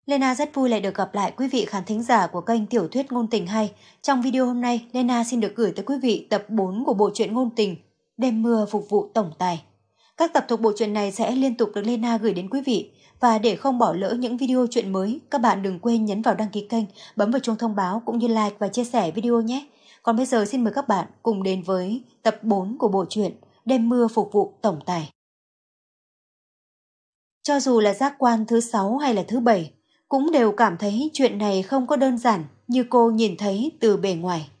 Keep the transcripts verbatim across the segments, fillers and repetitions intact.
Lena rất vui lại được gặp lại quý vị khán thính giả của kênh Tiểu thuyết ngôn tình hay. Trong video hôm nay, Lena xin được gửi tới quý vị tập bốn của bộ truyện ngôn tình Đêm mưa phục vụ tổng tài. Các tập thuộc bộ truyện này sẽ liên tục được Lena gửi đến quý vị. Và để không bỏ lỡ những video truyện mới, các bạn đừng quên nhấn vào đăng ký kênh, bấm vào chuông thông báo cũng như like và chia sẻ video nhé. Còn bây giờ xin mời các bạn cùng đến với tập bốn của bộ truyện Đêm mưa phục vụ tổng tài. Cho dù là giác quan thứ sáu hay là thứ bảy, cũng đều cảm thấy chuyện này không có đơn giản như cô nhìn thấy từ bề ngoài.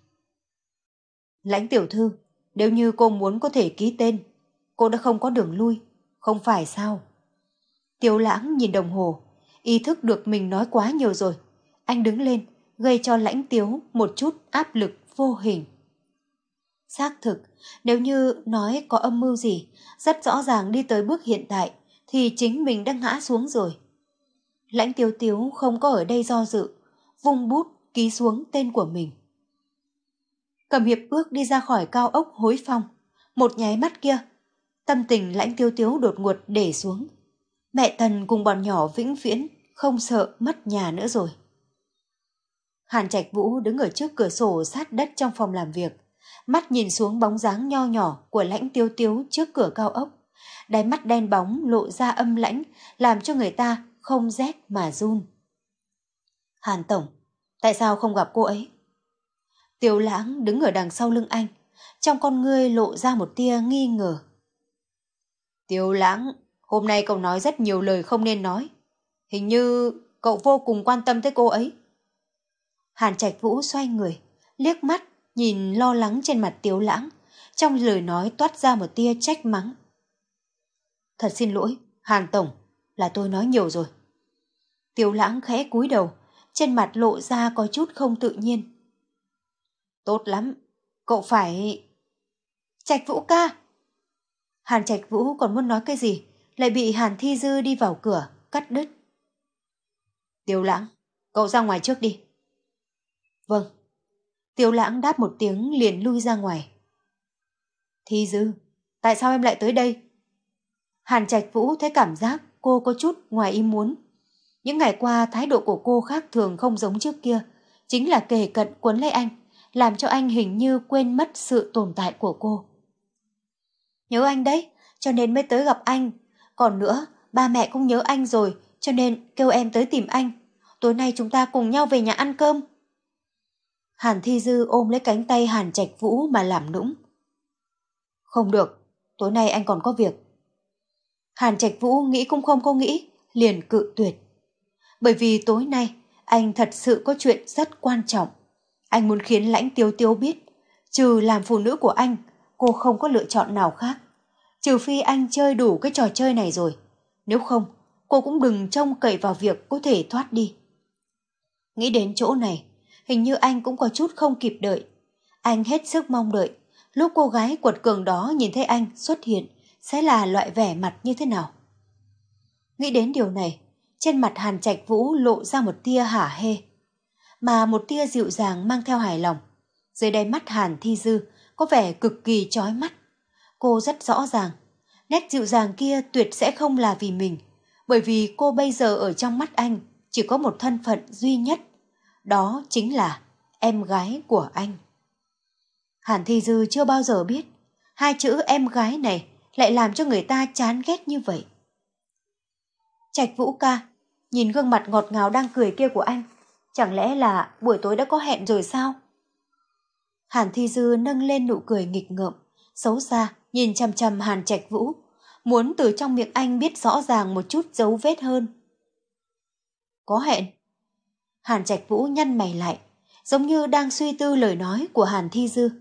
Lãnh tiểu thư, nếu như cô muốn có thể ký tên, cô đã không có đường lui, không phải sao? Tiêu Lãng nhìn đồng hồ, ý thức được mình nói quá nhiều rồi. Anh đứng lên, gây cho Lãnh Tiếu một chút áp lực vô hình. Xác thực, nếu như nói có âm mưu gì, rất rõ ràng đi tới bước hiện tại, thì chính mình đã ngã xuống rồi. Lãnh Tiếu Tiếu không có ở đây do dự, vung bút ký xuống tên của mình. Cầm hiệp ước đi ra khỏi cao ốc Hối Phong, một nháy mắt kia, tâm tình Lãnh Tiếu Tiếu đột ngột để xuống. Mẹ Tần cùng bọn nhỏ vĩnh viễn không sợ mất nhà nữa rồi. Hàn Trạch Vũ đứng ở trước cửa sổ sát đất trong phòng làm việc, mắt nhìn xuống bóng dáng nho nhỏ của Lãnh Tiếu Tiếu trước cửa cao ốc. Đáy mắt đen bóng lộ ra âm lãnh, làm cho người ta không rét mà run. Hàn tổng, tại sao không gặp cô ấy? Tiêu Lãng đứng ở đằng sau lưng anh, trong con ngươi lộ ra một tia nghi ngờ. Tiêu Lãng, hôm nay cậu nói rất nhiều lời không nên nói. Hình như cậu vô cùng quan tâm tới cô ấy. Hàn Trạch Vũ xoay người, liếc mắt, nhìn lo lắng trên mặt Tiêu Lãng, trong lời nói toát ra một tia trách mắng. Thật xin lỗi, Hàn tổng, là tôi nói nhiều rồi. Tiêu Lãng khẽ cúi đầu, trên mặt lộ ra có chút không tự nhiên. Tốt lắm, cậu phải... Trạch Vũ ca! Hàn Trạch Vũ còn muốn nói cái gì, lại bị Hàn Thi Dư đi vào cửa, cắt đứt. Tiêu Lãng, cậu ra ngoài trước đi. Vâng. Tiêu Lãng đáp một tiếng liền lui ra ngoài. Thi Dư, tại sao em lại tới đây? Hàn Trạch Vũ thấy cảm giác cô có chút ngoài ý muốn. Những ngày qua thái độ của cô khác thường không giống trước kia, chính là kề cận quấn lấy anh, làm cho anh hình như quên mất sự tồn tại của cô. Nhớ anh đấy, cho nên mới tới gặp anh. Còn nữa, ba mẹ cũng nhớ anh rồi, cho nên kêu em tới tìm anh. Tối nay chúng ta cùng nhau về nhà ăn cơm. Hàn Thi Dư ôm lấy cánh tay Hàn Trạch Vũ mà làm nũng. Không được, tối nay anh còn có việc. Hàn Trạch Vũ nghĩ cũng không có nghĩ, liền cự tuyệt. Bởi vì tối nay anh thật sự có chuyện rất quan trọng. Anh muốn khiến Lãnh Tiếu Tiếu biết, trừ làm phụ nữ của anh, cô không có lựa chọn nào khác. Trừ phi anh chơi đủ cái trò chơi này rồi. Nếu không, cô cũng đừng trông cậy vào việc có thể thoát đi. Nghĩ đến chỗ này, hình như anh cũng có chút không kịp đợi. Anh hết sức mong đợi, lúc cô gái quật cường đó nhìn thấy anh xuất hiện, sẽ là loại vẻ mặt như thế nào. Nghĩ đến điều này, trên mặt Hàn Trạch Vũ lộ ra một tia hả hê, mà một tia dịu dàng mang theo hài lòng. Dưới đáy mắt Hàn Thi Dư có vẻ cực kỳ chói mắt. Cô rất rõ ràng, nét dịu dàng kia tuyệt sẽ không là vì mình, bởi vì cô bây giờ ở trong mắt anh chỉ có một thân phận duy nhất, đó chính là em gái của anh. Hàn Thi Dư chưa bao giờ biết hai chữ em gái này lại làm cho người ta chán ghét như vậy. Trạch Vũ ca, nhìn gương mặt ngọt ngào đang cười kia của anh, chẳng lẽ là buổi tối đã có hẹn rồi sao? Hàn Thi Dư nâng lên nụ cười nghịch ngợm, xấu xa nhìn chằm chằm Hàn Trạch Vũ, muốn từ trong miệng anh biết rõ ràng một chút dấu vết hơn. Có hẹn? Hàn Trạch Vũ nhăn mày lại, giống như đang suy tư lời nói của Hàn Thi Dư.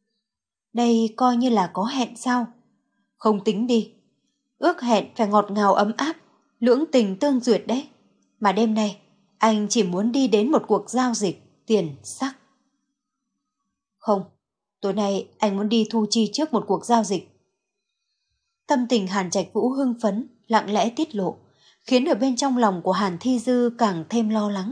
Đây coi như là có hẹn sao? Không tính đi. Ước hẹn phải ngọt ngào ấm áp, lưỡng tình tương duyệt đấy. Mà đêm nay, anh chỉ muốn đi đến một cuộc giao dịch tiền sắc. Không, tối nay anh muốn đi thu chi trước một cuộc giao dịch. Tâm tình Hàn Trạch Vũ hưng phấn, lặng lẽ tiết lộ, khiến ở bên trong lòng của Hàn Thi Dư càng thêm lo lắng.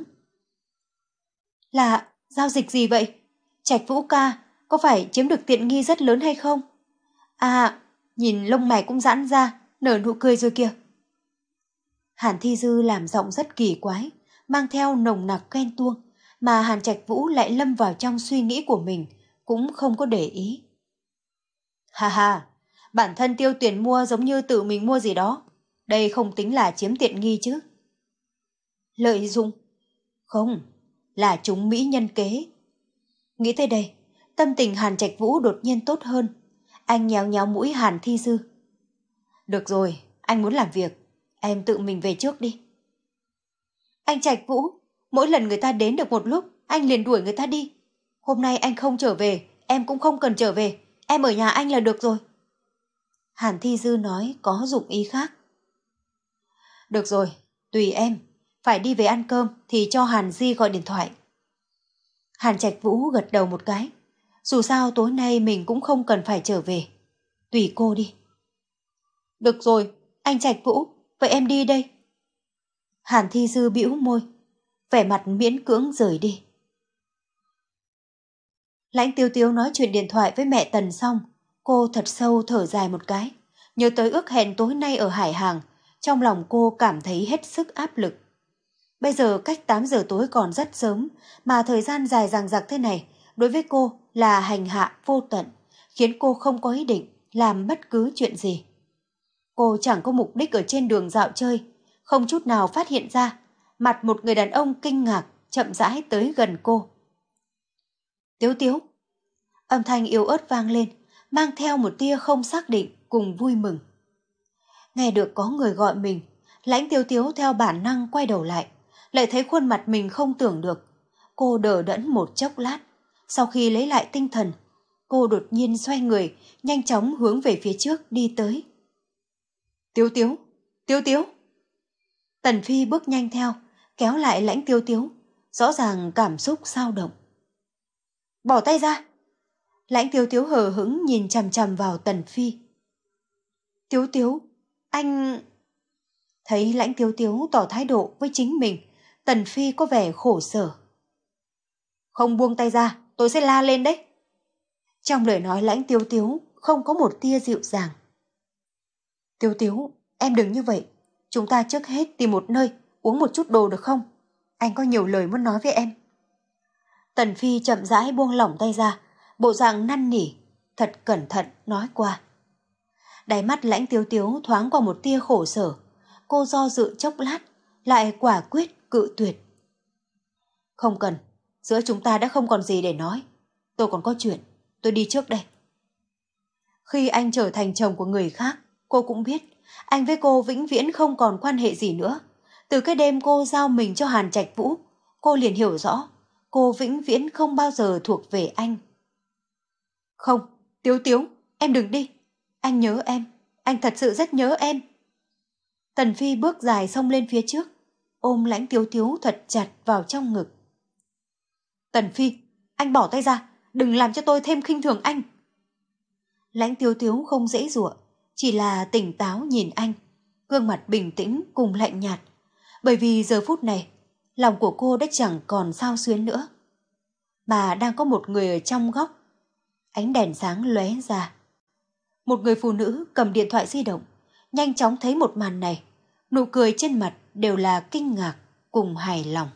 Là giao dịch gì vậy? Trạch Vũ ca, có phải chiếm được tiện nghi rất lớn hay không? À, nhìn lông mày cũng giãn ra, nở nụ cười rồi kìa. Hàn Thi Dư làm giọng rất kỳ quái, mang theo nồng nặc ghen tuông, mà Hàn Trạch Vũ lại lâm vào trong suy nghĩ của mình, cũng không có để ý. Ha ha, bản thân Tiêu Tuyền mua giống như tự mình mua gì đó, đây không tính là chiếm tiện nghi chứ. Lợi dụng? Không, là chúng mỹ nhân kế. Nghĩ tới đây, tâm tình Hàn Trạch Vũ đột nhiên tốt hơn. Anh nhéo nhéo mũi Hàn Thi Dư. Được rồi, anh muốn làm việc, em tự mình về trước đi. Anh Trạch Vũ, mỗi lần người ta đến được một lúc, anh liền đuổi người ta đi. Hôm nay anh không trở về, em cũng không cần trở về, em ở nhà anh là được rồi. Hàn Thi Dư nói có dụng ý khác. Được rồi, tùy em, phải đi về ăn cơm thì cho Hàn Di gọi điện thoại. Hàn Trạch Vũ gật đầu một cái. Dù sao tối nay mình cũng không cần phải trở về. Tùy cô đi. Được rồi, anh Trạch Vũ, vậy em đi đây. Hàn Thi Dư bĩu môi, vẻ mặt miễn cưỡng rời đi. Lãnh Tiêu Tiếu nói chuyện điện thoại với mẹ Tần xong, cô thật sâu thở dài một cái, nhớ tới ước hẹn tối nay ở Hải Hàng, trong lòng cô cảm thấy hết sức áp lực. Bây giờ cách tám giờ tối còn rất sớm, mà thời gian dài dằng dặc thế này, đối với cô là hành hạ vô tận, khiến cô không có ý định làm bất cứ chuyện gì. Cô chẳng có mục đích ở trên đường dạo chơi, không chút nào phát hiện ra, mặt một người đàn ông kinh ngạc chậm rãi tới gần cô. Tiếu Tiếu. Âm thanh yếu ớt vang lên, mang theo một tia không xác định cùng vui mừng. Nghe được có người gọi mình, Lãnh Tiếu Tiếu theo bản năng quay đầu lại, lại thấy khuôn mặt mình không tưởng được. Cô đờ đẫn một chốc lát, sau khi lấy lại tinh thần, cô đột nhiên xoay người, nhanh chóng hướng về phía trước đi tới. Tiếu Tiếu, Tiếu Tiếu. Tần Phi bước nhanh theo, kéo lại Lãnh Tiếu Tiếu, rõ ràng cảm xúc xao động. Bỏ tay ra. Lãnh Tiếu Tiếu hờ hững nhìn chằm chằm vào Tần Phi. Tiếu Tiếu, anh... Thấy Lãnh Tiếu Tiếu tỏ thái độ với chính mình, Tần Phi có vẻ khổ sở. Không buông tay ra, tôi sẽ la lên đấy. Trong lời nói Lãnh Tiếu Tiếu không có một tia dịu dàng. Tiếu Tiếu, em đừng như vậy. Chúng ta trước hết tìm một nơi, uống một chút đồ được không? Anh có nhiều lời muốn nói với em. Tần Phi chậm rãi buông lỏng tay ra, bộ dạng năn nỉ, thật cẩn thận nói qua. Đáy mắt Lãnh Tiếu Tiếu thoáng qua một tia khổ sở. Cô do dự chốc lát, lại quả quyết cự tuyệt. Không cần, giữa chúng ta đã không còn gì để nói. Tôi còn có chuyện, tôi đi trước đây. Khi anh trở thành chồng của người khác, cô cũng biết anh với cô vĩnh viễn không còn quan hệ gì nữa. Từ cái đêm cô giao mình cho Hàn Trạch Vũ, cô liền hiểu rõ cô vĩnh viễn không bao giờ thuộc về anh. Không, Tiếu Tiếu, em đừng đi. Anh nhớ em, anh thật sự rất nhớ em. Tần Phi bước dài xông lên phía trước, ôm Lãnh Tiếu Tiếu thật chặt vào trong ngực. Tần Phi, anh bỏ tay ra, đừng làm cho tôi thêm khinh thường anh. Lãnh Tiếu Tiếu không dễ dụa, chỉ là tỉnh táo nhìn anh, gương mặt bình tĩnh cùng lạnh nhạt, bởi vì giờ phút này, lòng của cô đã chẳng còn xao xuyến nữa, mà đang có một người ở trong góc. Ánh đèn sáng lóe ra. Một người phụ nữ cầm điện thoại di động, nhanh chóng thấy một màn này, nụ cười trên mặt đều là kinh ngạc cùng hài lòng.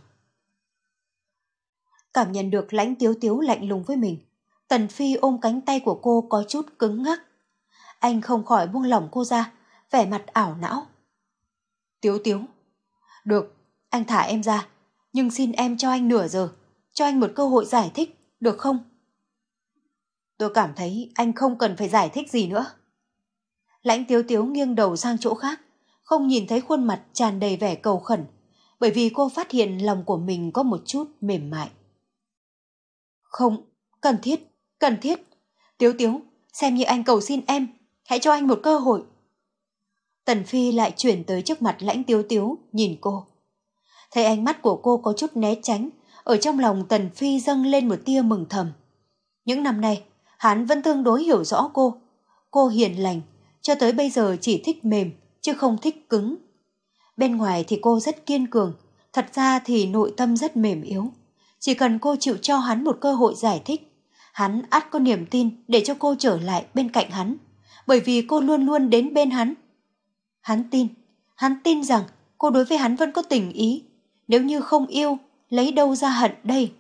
Cảm nhận được Lãnh Tiếu Tiếu lạnh lùng với mình, Tần Phi ôm cánh tay của cô có chút cứng ngắc. Anh không khỏi buông lỏng cô ra, vẻ mặt ảo não. Tiếu Tiếu, được, anh thả em ra, nhưng xin em cho anh nửa giờ, cho anh một cơ hội giải thích, được không? Tôi cảm thấy anh không cần phải giải thích gì nữa. Lãnh Tiếu Tiếu nghiêng đầu sang chỗ khác, không nhìn thấy khuôn mặt tràn đầy vẻ cầu khẩn, bởi vì cô phát hiện lòng của mình có một chút mềm mại. Không, cần thiết, cần thiết. Tiếu Tiếu, xem như anh cầu xin em, hãy cho anh một cơ hội. Tần Phi lại chuyển tới trước mặt Lãnh Tiếu Tiếu, nhìn cô. Thấy ánh mắt của cô có chút né tránh, ở trong lòng Tần Phi dâng lên một tia mừng thầm. Những năm nay, hắn vẫn tương đối hiểu rõ cô. Cô hiền lành, cho tới bây giờ chỉ thích mềm, chứ không thích cứng. Bên ngoài thì cô rất kiên cường, thật ra thì nội tâm rất mềm yếu. Chỉ cần cô chịu cho hắn một cơ hội giải thích, hắn ắt có niềm tin để cho cô trở lại bên cạnh hắn, bởi vì cô luôn luôn đến bên hắn. Hắn tin, hắn tin rằng cô đối với hắn vẫn có tình ý. Nếu như không yêu, lấy đâu ra hận đây?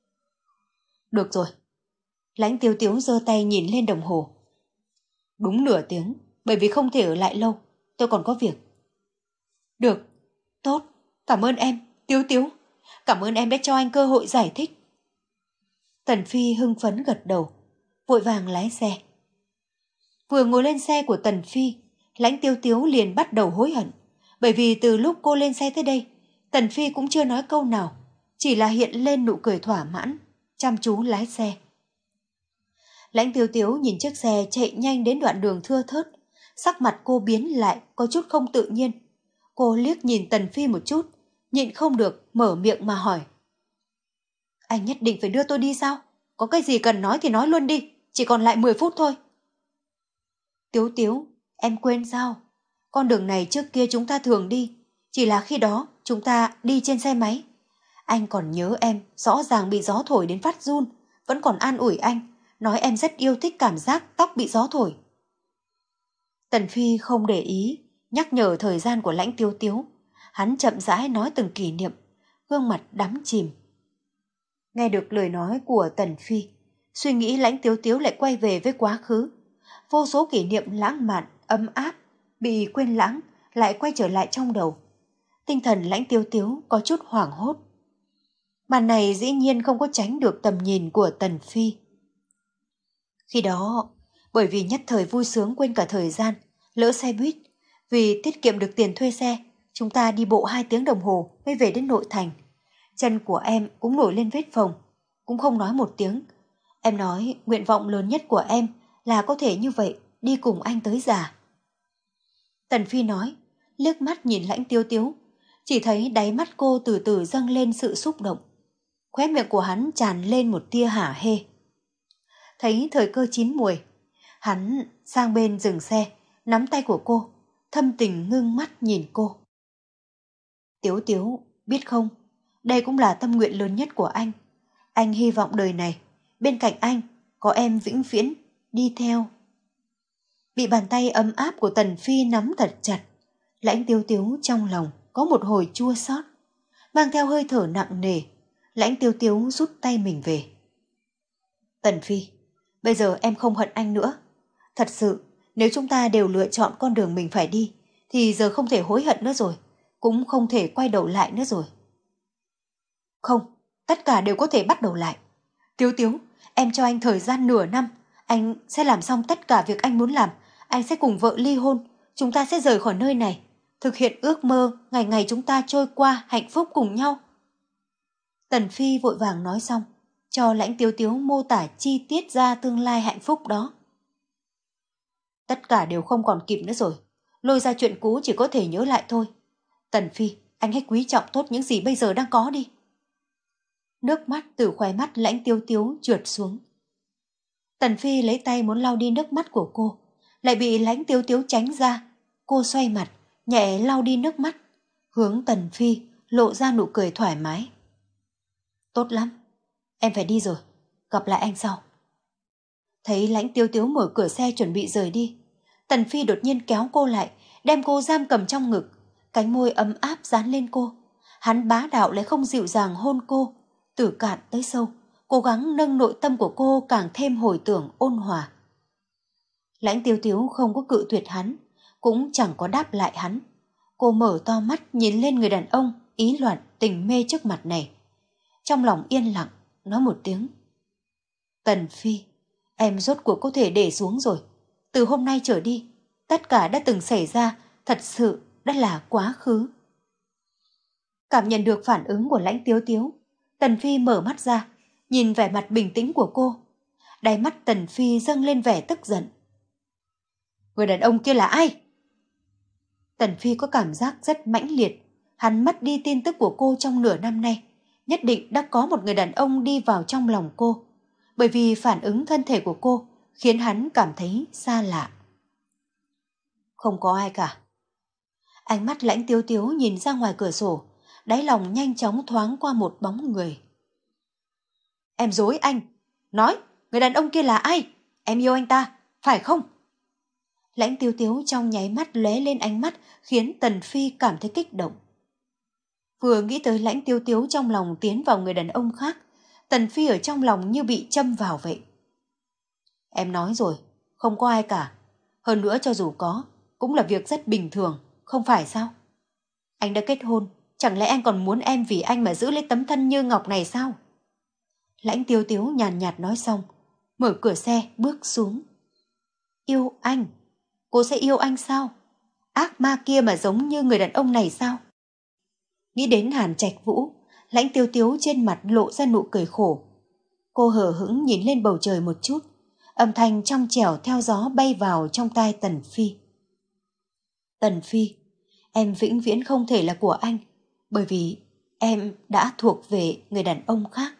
Được rồi. Lãnh Tiêu Tiếu giơ tay nhìn lên đồng hồ. Đúng nửa tiếng, bởi vì không thể ở lại lâu, tôi còn có việc. Được, tốt, cảm ơn em, Tiếu Tiếu. Cảm ơn em đã cho anh cơ hội giải thích. Tần Phi hưng phấn gật đầu, vội vàng lái xe. Vừa ngồi lên xe của Tần Phi, Lãnh Tiêu Tiếu liền bắt đầu hối hận, bởi vì từ lúc cô lên xe tới đây, Tần Phi cũng chưa nói câu nào, chỉ là hiện lên nụ cười thỏa mãn, chăm chú lái xe. Lãnh Tiêu Tiếu nhìn chiếc xe chạy nhanh đến đoạn đường thưa thớt, sắc mặt cô biến lại có chút không tự nhiên. Cô liếc nhìn Tần Phi một chút, nhịn không được mở miệng mà hỏi. Anh nhất định phải đưa tôi đi sao? Có cái gì cần nói thì nói luôn đi, chỉ còn lại mười phút thôi. Tiếu Tiếu, em quên sao? Con đường này trước kia chúng ta thường đi, chỉ là khi đó chúng ta đi trên xe máy. Anh còn nhớ em rõ ràng bị gió thổi đến phát run, vẫn còn an ủi anh, nói em rất yêu thích cảm giác tóc bị gió thổi. Tần Phi không để ý, nhắc nhở thời gian của Lãnh Tiêu Tiếu. Hắn chậm rãi nói từng kỷ niệm, gương mặt đắm chìm. Nghe được lời nói của Tần Phi, suy nghĩ Lãnh Tiêu Tiếu lại quay về với quá khứ. Vô số kỷ niệm lãng mạn, ấm áp, bị quên lãng, lại quay trở lại trong đầu. Tinh thần Lãnh Tiêu Tiếu có chút hoảng hốt. Màn này dĩ nhiên không có tránh được tầm nhìn của Tần Phi. Khi đó, bởi vì nhất thời vui sướng quên cả thời gian, lỡ xe buýt, vì tiết kiệm được tiền thuê xe, chúng ta đi bộ hai tiếng đồng hồ mới về đến nội thành. Chân của em cũng nổi lên vết phồng, cũng không nói một tiếng. Em nói nguyện vọng lớn nhất của em là có thể như vậy đi cùng anh tới già. Tần Phi nói, liếc mắt nhìn Lãnh Tiêu Tiếu, chỉ thấy đáy mắt cô từ từ dâng lên sự xúc động. Khóe miệng của hắn tràn lên một tia hả hê. Thấy thời cơ chín muồi, hắn sang bên dừng xe, nắm tay của cô, thâm tình ngưng mắt nhìn cô. Tiếu Tiếu, biết không, đây cũng là tâm nguyện lớn nhất của anh. Anh hy vọng đời này, bên cạnh anh, có em vĩnh viễn, đi theo. Bị bàn tay ấm áp của Tần Phi nắm thật chặt, Lãnh Tiêu Tiếu trong lòng có một hồi chua xót, mang theo hơi thở nặng nề. Lãnh Tiêu Tiếu rút tay mình về. Tần Phi, bây giờ em không hận anh nữa. Thật sự, nếu chúng ta đều lựa chọn con đường mình phải đi, thì giờ không thể hối hận nữa rồi, cũng không thể quay đầu lại nữa rồi. Không, tất cả đều có thể bắt đầu lại. Tiếu Tiếu, em cho anh thời gian nửa năm, anh sẽ làm xong tất cả việc anh muốn làm, anh sẽ cùng vợ ly hôn, chúng ta sẽ rời khỏi nơi này, thực hiện ước mơ ngày ngày chúng ta trôi qua hạnh phúc cùng nhau. Tần Phi vội vàng nói xong, cho Lãnh Tiêu Tiếu mô tả chi tiết ra tương lai hạnh phúc đó. Tất cả đều không còn kịp nữa rồi, lôi ra chuyện cũ chỉ có thể nhớ lại thôi. Tần Phi, anh hãy quý trọng tốt những gì bây giờ đang có đi. Nước mắt từ khóe mắt Lãnh Tiêu Tiếu trượt xuống. Tần Phi lấy tay muốn lau đi nước mắt của cô, lại bị Lãnh Tiêu Tiếu tránh ra. Cô xoay mặt, nhẹ lau đi nước mắt, hướng Tần Phi lộ ra nụ cười thoải mái. Tốt lắm, em phải đi rồi, gặp lại anh sau. Thấy Lãnh Tiêu Tiếu mở cửa xe chuẩn bị rời đi, Tần Phi đột nhiên kéo cô lại, đem cô giam cầm trong ngực, cánh môi ấm áp dán lên cô. Hắn bá đạo lại không dịu dàng hôn cô, từ cạn tới sâu, cố gắng nâng nội tâm của cô càng thêm hồi tưởng ôn hòa. Lãnh Tiêu Tiếu không có cự tuyệt hắn, cũng chẳng có đáp lại hắn. Cô mở to mắt nhìn lên người đàn ông ý loạn tình mê trước mặt này. Trong lòng yên lặng, nói một tiếng. Tần Phi, em rốt cuộc có thể để xuống rồi. Từ hôm nay trở đi, tất cả đã từng xảy ra thật sự đã là quá khứ. Cảm nhận được phản ứng của Lãnh Tiếu Tiếu, Tần Phi mở mắt ra, nhìn vẻ mặt bình tĩnh của cô. Đáy mắt Tần Phi dâng lên vẻ tức giận. Người đàn ông kia là ai? Tần Phi có cảm giác rất mãnh liệt. Hắn mất đi tin tức của cô trong nửa năm nay. Nhất định đã có một người đàn ông đi vào trong lòng cô. Bởi vì phản ứng thân thể của cô khiến hắn cảm thấy xa lạ. Không có ai cả. Ánh mắt Lãnh Tiếu Tiếu nhìn ra ngoài cửa sổ, đáy lòng nhanh chóng thoáng qua một bóng người. Em dối anh. Nói, người đàn ông kia là ai? Em yêu anh ta, phải không? Lãnh Tiêu Tiếu trong nháy mắt lóe lên ánh mắt khiến Tần Phi cảm thấy kích động. Vừa nghĩ tới Lãnh Tiêu Tiếu trong lòng tiến vào người đàn ông khác, Tần Phi ở trong lòng như bị châm vào vậy. Em nói rồi, không có ai cả. Hơn nữa cho dù có, cũng là việc rất bình thường, không phải sao? Anh đã kết hôn, chẳng lẽ anh còn muốn em vì anh mà giữ lấy tấm thân như ngọc này sao? Lãnh Tiêu Tiếu nhàn nhạt nói xong, mở cửa xe bước xuống. Yêu anh? Cô sẽ yêu anh sao? Ác ma kia mà giống như người đàn ông này sao? Nghĩ đến Hàn Trạch Vũ, Lãnh Tiêu Tiếu trên mặt lộ ra nụ cười khổ. Cô hờ hững nhìn lên bầu trời một chút, âm thanh trong trẻo theo gió bay vào trong tai Tần Phi. Tần Phi, em vĩnh viễn không thể là của anh, bởi vì em đã thuộc về người đàn ông khác.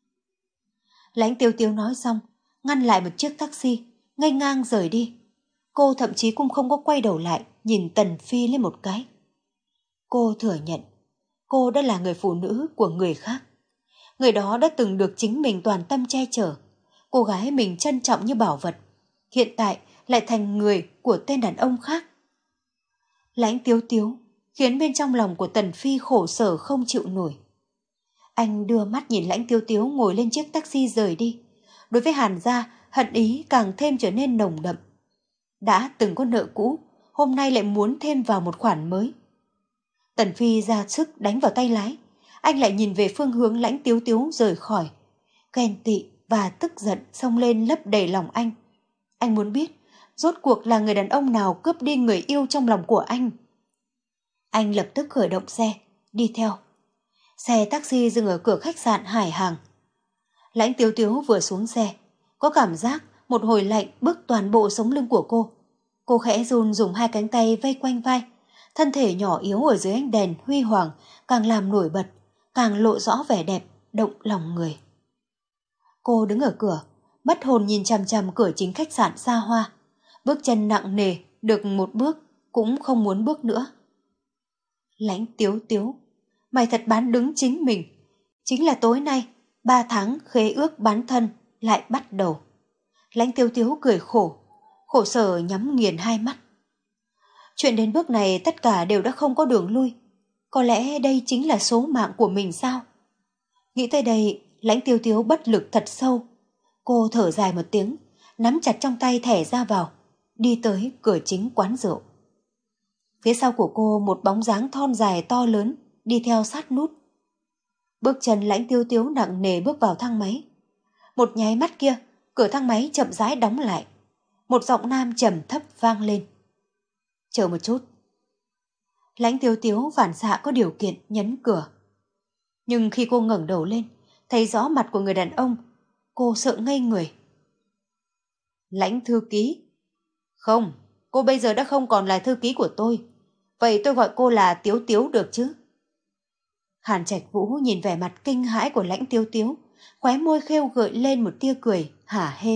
Lãnh Tiêu Tiếu nói xong, ngăn lại một chiếc taxi, ngây ngang rời đi. Cô thậm chí cũng không có quay đầu lại, nhìn Tần Phi lên một cái. Cô thừa nhận, cô đã là người phụ nữ của người khác. Người đó đã từng được chính mình toàn tâm che chở. Cô gái mình trân trọng như bảo vật, hiện tại lại thành người của tên đàn ông khác. Lãnh Tiếu Tiếu khiến bên trong lòng của Tần Phi khổ sở không chịu nổi. Anh đưa mắt nhìn Lãnh Tiêu Tiếu ngồi lên chiếc taxi rời đi. Đối với Hàn gia, hận ý càng thêm trở nên nồng đậm. Đã từng có nợ cũ, hôm nay lại muốn thêm vào một khoản mới. Tần Phi ra sức đánh vào tay lái. Anh lại nhìn về phương hướng Lãnh Tiếu Tiếu rời khỏi. Ghen tị và tức giận xông lên lấp đầy lòng anh. Anh muốn biết, rốt cuộc là người đàn ông nào cướp đi người yêu trong lòng của anh. Anh lập tức khởi động xe, đi theo. Xe taxi dừng ở cửa khách sạn Hải Hàng. Lãnh Tiếu Tiếu vừa xuống xe, có cảm giác một hồi lạnh bức toàn bộ sống lưng của cô. Cô khẽ run dùng hai cánh tay vây quanh vai. Thân thể nhỏ yếu ở dưới ánh đèn huy hoàng càng làm nổi bật, càng lộ rõ vẻ đẹp, động lòng người. Cô đứng ở cửa, mất hồn nhìn chằm chằm cửa chính khách sạn xa hoa. Bước chân nặng nề, được một bước, cũng không muốn bước nữa. Lãnh Tiếu Tiếu, mày thật bán đứng chính mình. Chính là tối nay, ba tháng khế ước bán thân lại bắt đầu. Lãnh Tiếu Tiếu cười khổ, khổ sở nhắm nghiền hai mắt. Chuyện đến bước này tất cả đều đã không có đường lui. Có lẽ đây chính là số mạng của mình sao? Nghĩ tới đây, Lãnh Tiêu Tiếu bất lực thật sâu. Cô thở dài một tiếng, nắm chặt trong tay thẻ ra vào, đi tới cửa chính quán rượu. Phía sau của cô một bóng dáng thon dài to lớn, đi theo sát nút. Bước chân Lãnh Tiêu Tiếu nặng nề bước vào thang máy. Một nháy mắt kia, cửa thang máy chậm rãi đóng lại. Một giọng nam trầm thấp vang lên. Chờ một chút. Lãnh Tiêu Tiếu phản xạ có điều kiện nhấn cửa. Nhưng khi cô ngẩng đầu lên, thấy rõ mặt của người đàn ông, cô sợ ngây người. Lãnh thư ký? Không, cô bây giờ đã không còn là thư ký của tôi. Vậy tôi gọi cô là Tiếu Tiếu được chứ? Hàn Trạch Vũ nhìn vẻ mặt kinh hãi của Lãnh Tiêu Tiếu, khóe môi khêu gợi lên một tia cười hả hê.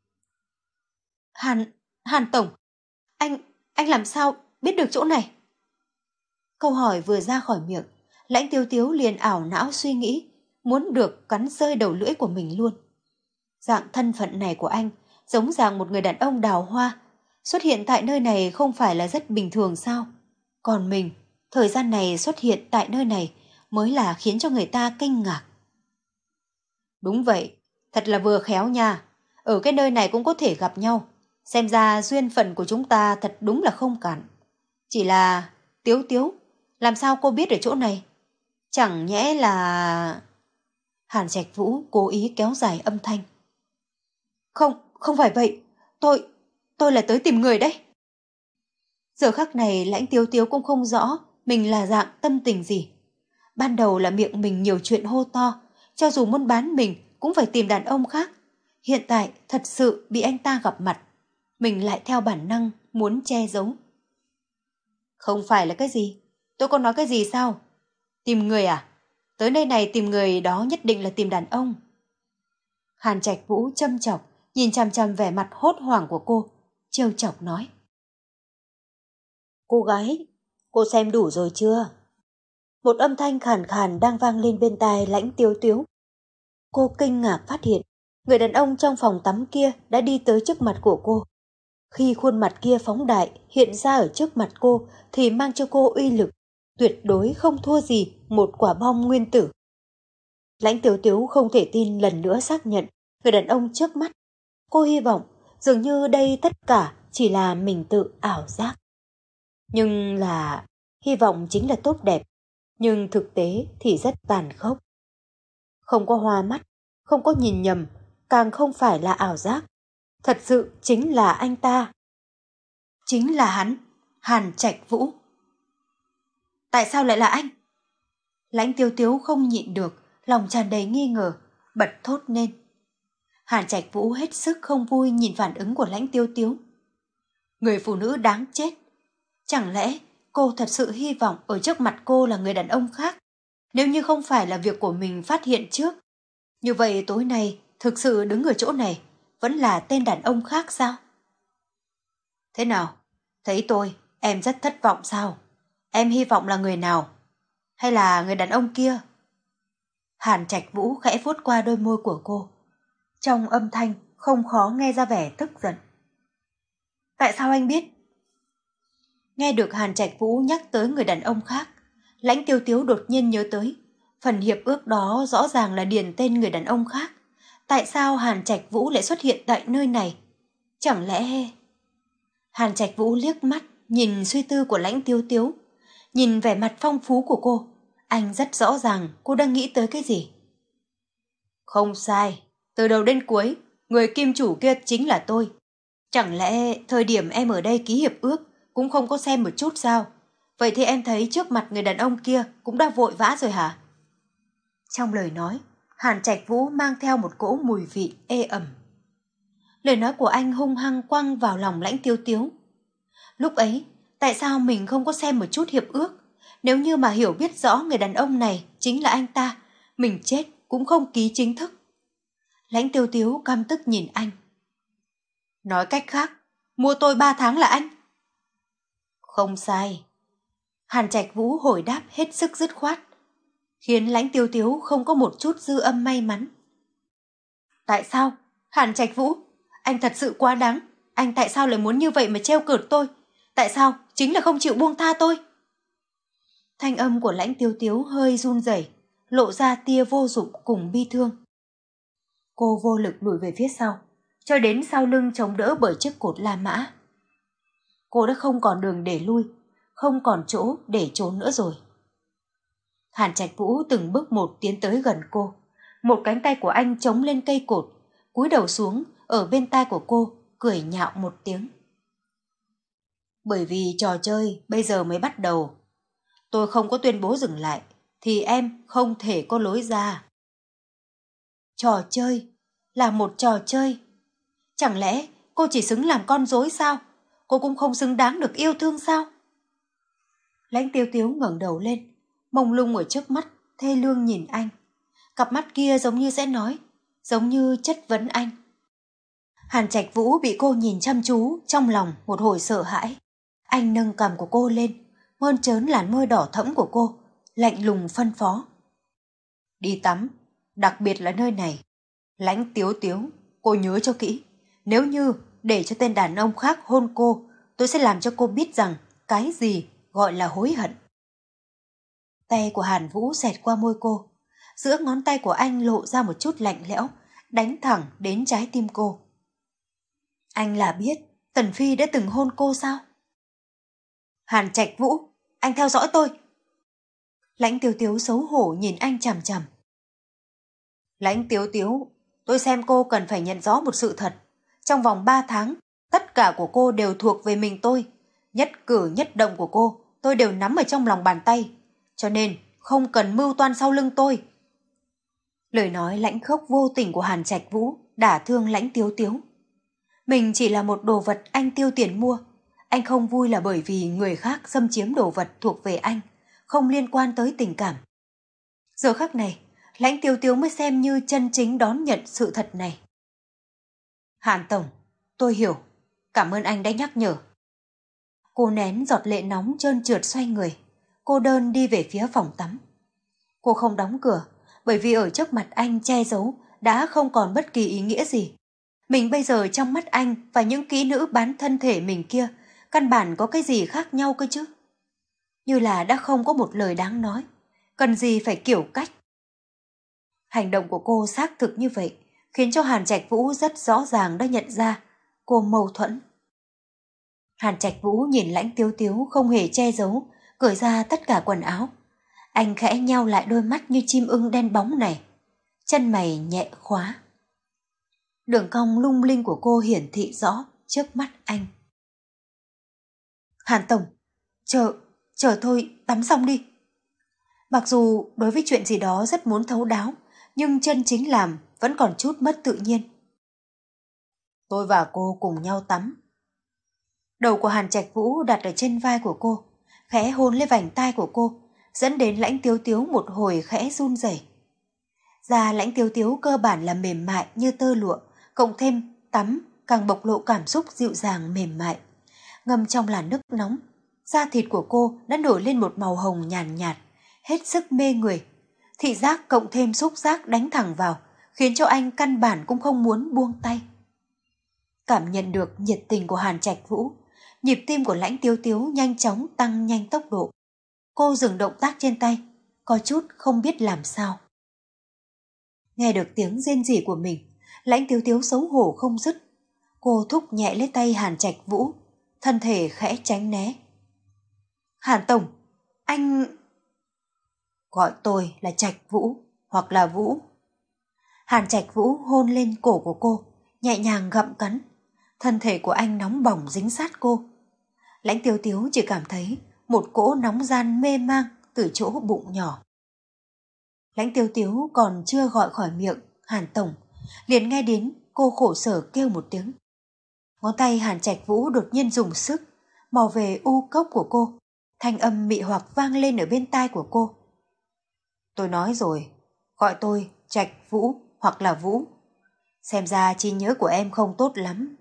Hàn, Hàn Tổng, anh, anh làm sao biết được chỗ này? Câu hỏi vừa ra khỏi miệng, Lãnh Tiêu Tiếu liền ảo não suy nghĩ, muốn được cắn rơi đầu lưỡi của mình luôn. Dạng thân phận này của anh, giống dạng một người đàn ông đào hoa, xuất hiện tại nơi này không phải là rất bình thường sao? Còn mình, thời gian này xuất hiện tại nơi này mới là khiến cho người ta kinh ngạc. Đúng vậy, thật là vừa khéo nha. Ở cái nơi này cũng có thể gặp nhau. Xem ra duyên phận của chúng ta thật đúng là không cản. Chỉ là... Tiếu Tiếu, làm sao cô biết ở chỗ này? Chẳng nhẽ là... Hàn Trạch Vũ cố ý kéo dài âm thanh. Không, không phải vậy. Tôi, tôi là tới tìm người đấy. Giờ khắc này Lãnh Tiếu Tiếu cũng không rõ mình là dạng tâm tình gì. Ban đầu là miệng mình nhiều chuyện hô to, cho dù muốn bán mình cũng phải tìm đàn ông khác. Hiện tại thật sự bị anh ta gặp mặt, mình lại theo bản năng muốn che giấu. Không phải là cái gì? Tôi có nói cái gì sao? Tìm người à? Tới nơi này tìm người đó nhất định là tìm đàn ông. Hàn Trạch Vũ châm chọc, nhìn chằm chằm vẻ mặt hốt hoảng của cô, trêu chọc nói. Cô gái, cô xem đủ rồi chưa? Một âm thanh khàn khàn đang vang lên bên tai Lãnh Tiếu Tiếu. Cô kinh ngạc phát hiện, người đàn ông trong phòng tắm kia đã đi tới trước mặt của cô. Khi khuôn mặt kia phóng đại hiện ra ở trước mặt cô thì mang cho cô uy lực. tuyệt đối không thua gì một quả bom nguyên tử. Lãnh Tiếu Tiếu không thể tin lần nữa xác nhận người đàn ông trước mắt. Cô hy vọng dường như đây tất cả chỉ là mình tự ảo giác. Nhưng là hy vọng chính là tốt đẹp, nhưng thực tế thì rất tàn khốc. Không có hoa mắt, không có nhìn nhầm, càng không phải là ảo giác. Thật sự chính là anh ta. Chính là hắn, Hàn Trạch Vũ. Tại sao lại là anh? Lãnh Tiếu Tiếu không nhịn được, lòng tràn đầy nghi ngờ, bật thốt lên. Hàn Trạch Vũ hết sức không vui nhìn phản ứng của Lãnh Tiếu Tiếu. Người phụ nữ đáng chết. Chẳng lẽ cô thật sự hy vọng ở trước mặt cô là người đàn ông khác? Nếu như không phải là việc của mình phát hiện trước, như vậy tối nay thực sự đứng ở chỗ này vẫn là tên đàn ông khác sao? Thế nào? Thấy tôi, em rất thất vọng sao? Em hy vọng là người nào? Hay là người đàn ông kia? Hàn Trạch Vũ khẽ vuốt qua đôi môi của cô. Trong âm thanh không khó nghe ra vẻ tức giận. Tại sao anh biết? Nghe được Hàn Trạch Vũ nhắc tới người đàn ông khác, Lãnh Tiêu Tiếu đột nhiên nhớ tới. Phần hiệp ước đó rõ ràng là điền tên người đàn ông khác. Tại sao Hàn Trạch Vũ lại xuất hiện tại nơi này? Chẳng lẽ... Hàn Trạch Vũ liếc mắt, nhìn suy tư của Lãnh Tiêu Tiếu. Nhìn vẻ mặt phong phú của cô, anh rất rõ ràng cô đang nghĩ tới cái gì. Không sai, từ đầu đến cuối, người kim chủ kia chính là tôi. Chẳng lẽ thời điểm em ở đây ký hiệp ước cũng không có xem một chút sao? Vậy thì em thấy trước mặt người đàn ông kia cũng đã vội vã rồi hả? Trong lời nói, Hàn Trạch Vũ mang theo một cỗ mùi vị ê ẩm. Lời nói của anh hung hăng quăng vào lòng Lãnh Tiêu Tiếu. Lúc ấy, tại sao mình không có xem một chút hiệp ước? Nếu như mà hiểu biết rõ người đàn ông này chính là anh ta, mình chết cũng không ký chính thức. Lãnh Tiêu Tiếu căm tức nhìn anh. Nói cách khác, mua tôi ba tháng là anh. Không sai. Hàn Trạch Vũ hồi đáp hết sức dứt khoát, khiến Lãnh Tiêu Tiếu không có một chút dư âm may mắn. Tại sao? Hàn Trạch Vũ, anh thật sự quá đáng. Anh tại sao lại muốn như vậy mà trêu cợt tôi? Tại sao chính là không chịu buông tha tôi? Thanh âm của Lãnh Tiêu Tiếu hơi run rẩy, lộ ra tia vô dụng cùng bi thương. Cô vô lực lùi về phía sau, cho đến sau lưng chống đỡ bởi chiếc cột La Mã. Cô đã không còn đường để lui, không còn chỗ để trốn nữa rồi. Hàn Trạch Vũ từng bước một tiến tới gần cô. Một cánh tay của anh chống lên cây cột, cúi đầu xuống ở bên tai của cô, cười nhạo một tiếng. Bởi vì trò chơi bây giờ mới bắt đầu. Tôi không có tuyên bố dừng lại, thì em không thể có lối ra. Trò chơi là một trò chơi. Chẳng lẽ cô chỉ xứng làm con rối sao? Cô cũng không xứng đáng được yêu thương sao? Lãnh Tiêu Tiếu ngẩng đầu lên, mông lung ở trước mắt, thê lương nhìn anh. Cặp mắt kia giống như sẽ nói, giống như chất vấn anh. Hàn Trạch Vũ bị cô nhìn chăm chú, trong lòng một hồi sợ hãi. Anh nâng cằm của cô lên, mơn trớn làn môi đỏ thẫm của cô, lạnh lùng phân phó. Đi tắm, đặc biệt là nơi này. Lãnh Tiếu Tiếu, cô nhớ cho kỹ. Nếu như để cho tên đàn ông khác hôn cô, tôi sẽ làm cho cô biết rằng cái gì gọi là hối hận. Tay của Hàn Vũ xẹt qua môi cô. Giữa ngón tay của anh lộ ra một chút lạnh lẽo, đánh thẳng đến trái tim cô. Anh là biết Tần Phi đã từng hôn cô sao? Hàn Trạch Vũ, anh theo dõi tôi. Lãnh Tiếu Tiếu xấu hổ nhìn anh chằm chằm. Lãnh Tiếu Tiếu, tôi xem cô cần phải nhận rõ một sự thật. Trong vòng ba tháng, tất cả của cô đều thuộc về mình tôi. Nhất cử nhất động của cô, tôi đều nắm ở trong lòng bàn tay. Cho nên, không cần mưu toan sau lưng tôi. Lời nói lãnh khốc vô tình của Hàn Trạch Vũ đả thương Lãnh Tiếu Tiếu. Mình chỉ là một đồ vật anh tiêu tiền mua. Anh không vui là bởi vì người khác xâm chiếm đồ vật thuộc về anh, không liên quan tới tình cảm. Giờ khắc này, Lãnh Tiếu Tiếu mới xem như chân chính đón nhận sự thật này. Hàn Tổng, tôi hiểu. Cảm ơn anh đã nhắc nhở. Cô nén giọt lệ nóng trơn trượt xoay người. Cô đơn đi về phía phòng tắm. Cô không đóng cửa, bởi vì ở trước mặt anh che giấu đã không còn bất kỳ ý nghĩa gì. Mình bây giờ trong mắt anh và những kỹ nữ bán thân thể mình kia, căn bản có cái gì khác nhau cơ chứ? như là đã không có một lời đáng nói, cần gì phải kiểu cách. Hành động của cô xác thực như vậy, khiến cho Hàn Trạch Vũ rất rõ ràng đã nhận ra cô mâu thuẫn. Hàn Trạch Vũ nhìn Lãnh Tiếu Tiếu không hề che giấu, cởi ra tất cả quần áo. Anh khẽ nheo lại đôi mắt như chim ưng đen bóng này, chân mày nhẹ khóa. Đường cong lung linh của cô hiển thị rõ trước mắt anh. Hàn Tổng, chờ, chờ thôi, tắm xong đi. Mặc dù đối với chuyện gì đó rất muốn thấu đáo, nhưng chân chính làm vẫn còn chút mất tự nhiên. Tôi và cô cùng nhau tắm. Đầu của Hàn Trạch Vũ đặt ở trên vai của cô, khẽ hôn lên vành tai của cô, dẫn đến Lãnh Tiếu Tiếu một hồi khẽ run rẩy. Da Lãnh Tiếu Tiếu cơ bản là mềm mại như tơ lụa, cộng thêm tắm càng bộc lộ cảm xúc dịu dàng mềm mại. Ngâm trong làn nước nóng, da thịt của cô đã nổi lên một màu hồng nhàn nhạt, hết sức mê người. Thị giác cộng thêm xúc giác đánh thẳng vào, khiến cho anh căn bản cũng không muốn buông tay. Cảm nhận được nhiệt tình của Hàn Trạch Vũ, nhịp tim của Lãnh Tiếu Tiếu nhanh chóng tăng nhanh tốc độ. Cô dừng động tác trên tay, có chút không biết làm sao. Nghe được tiếng rên rỉ của mình, Lãnh Tiếu Tiếu xấu hổ không dứt. Cô thúc nhẹ lấy tay Hàn Trạch Vũ, thân thể khẽ tránh né. Hàn Tổng, anh... Gọi tôi là Trạch Vũ hoặc là Vũ. Hàn Trạch Vũ hôn lên cổ của cô, nhẹ nhàng gặm cắn. Thân thể của anh nóng bỏng dính sát cô. Lãnh Tiếu Tiếu chỉ cảm thấy một cỗ nóng gian mê mang từ chỗ bụng nhỏ. Lãnh Tiếu Tiếu còn chưa gọi khỏi miệng Hàn Tổng, liền nghe đến cô khổ sở kêu một tiếng. Ngón tay Hàn Trạch Vũ đột nhiên dùng sức mò về u cốc của cô, thanh âm mị hoặc vang lên ở bên tai của cô. Tôi nói rồi, gọi tôi Trạch Vũ hoặc là Vũ. Xem ra trí nhớ của em không tốt lắm.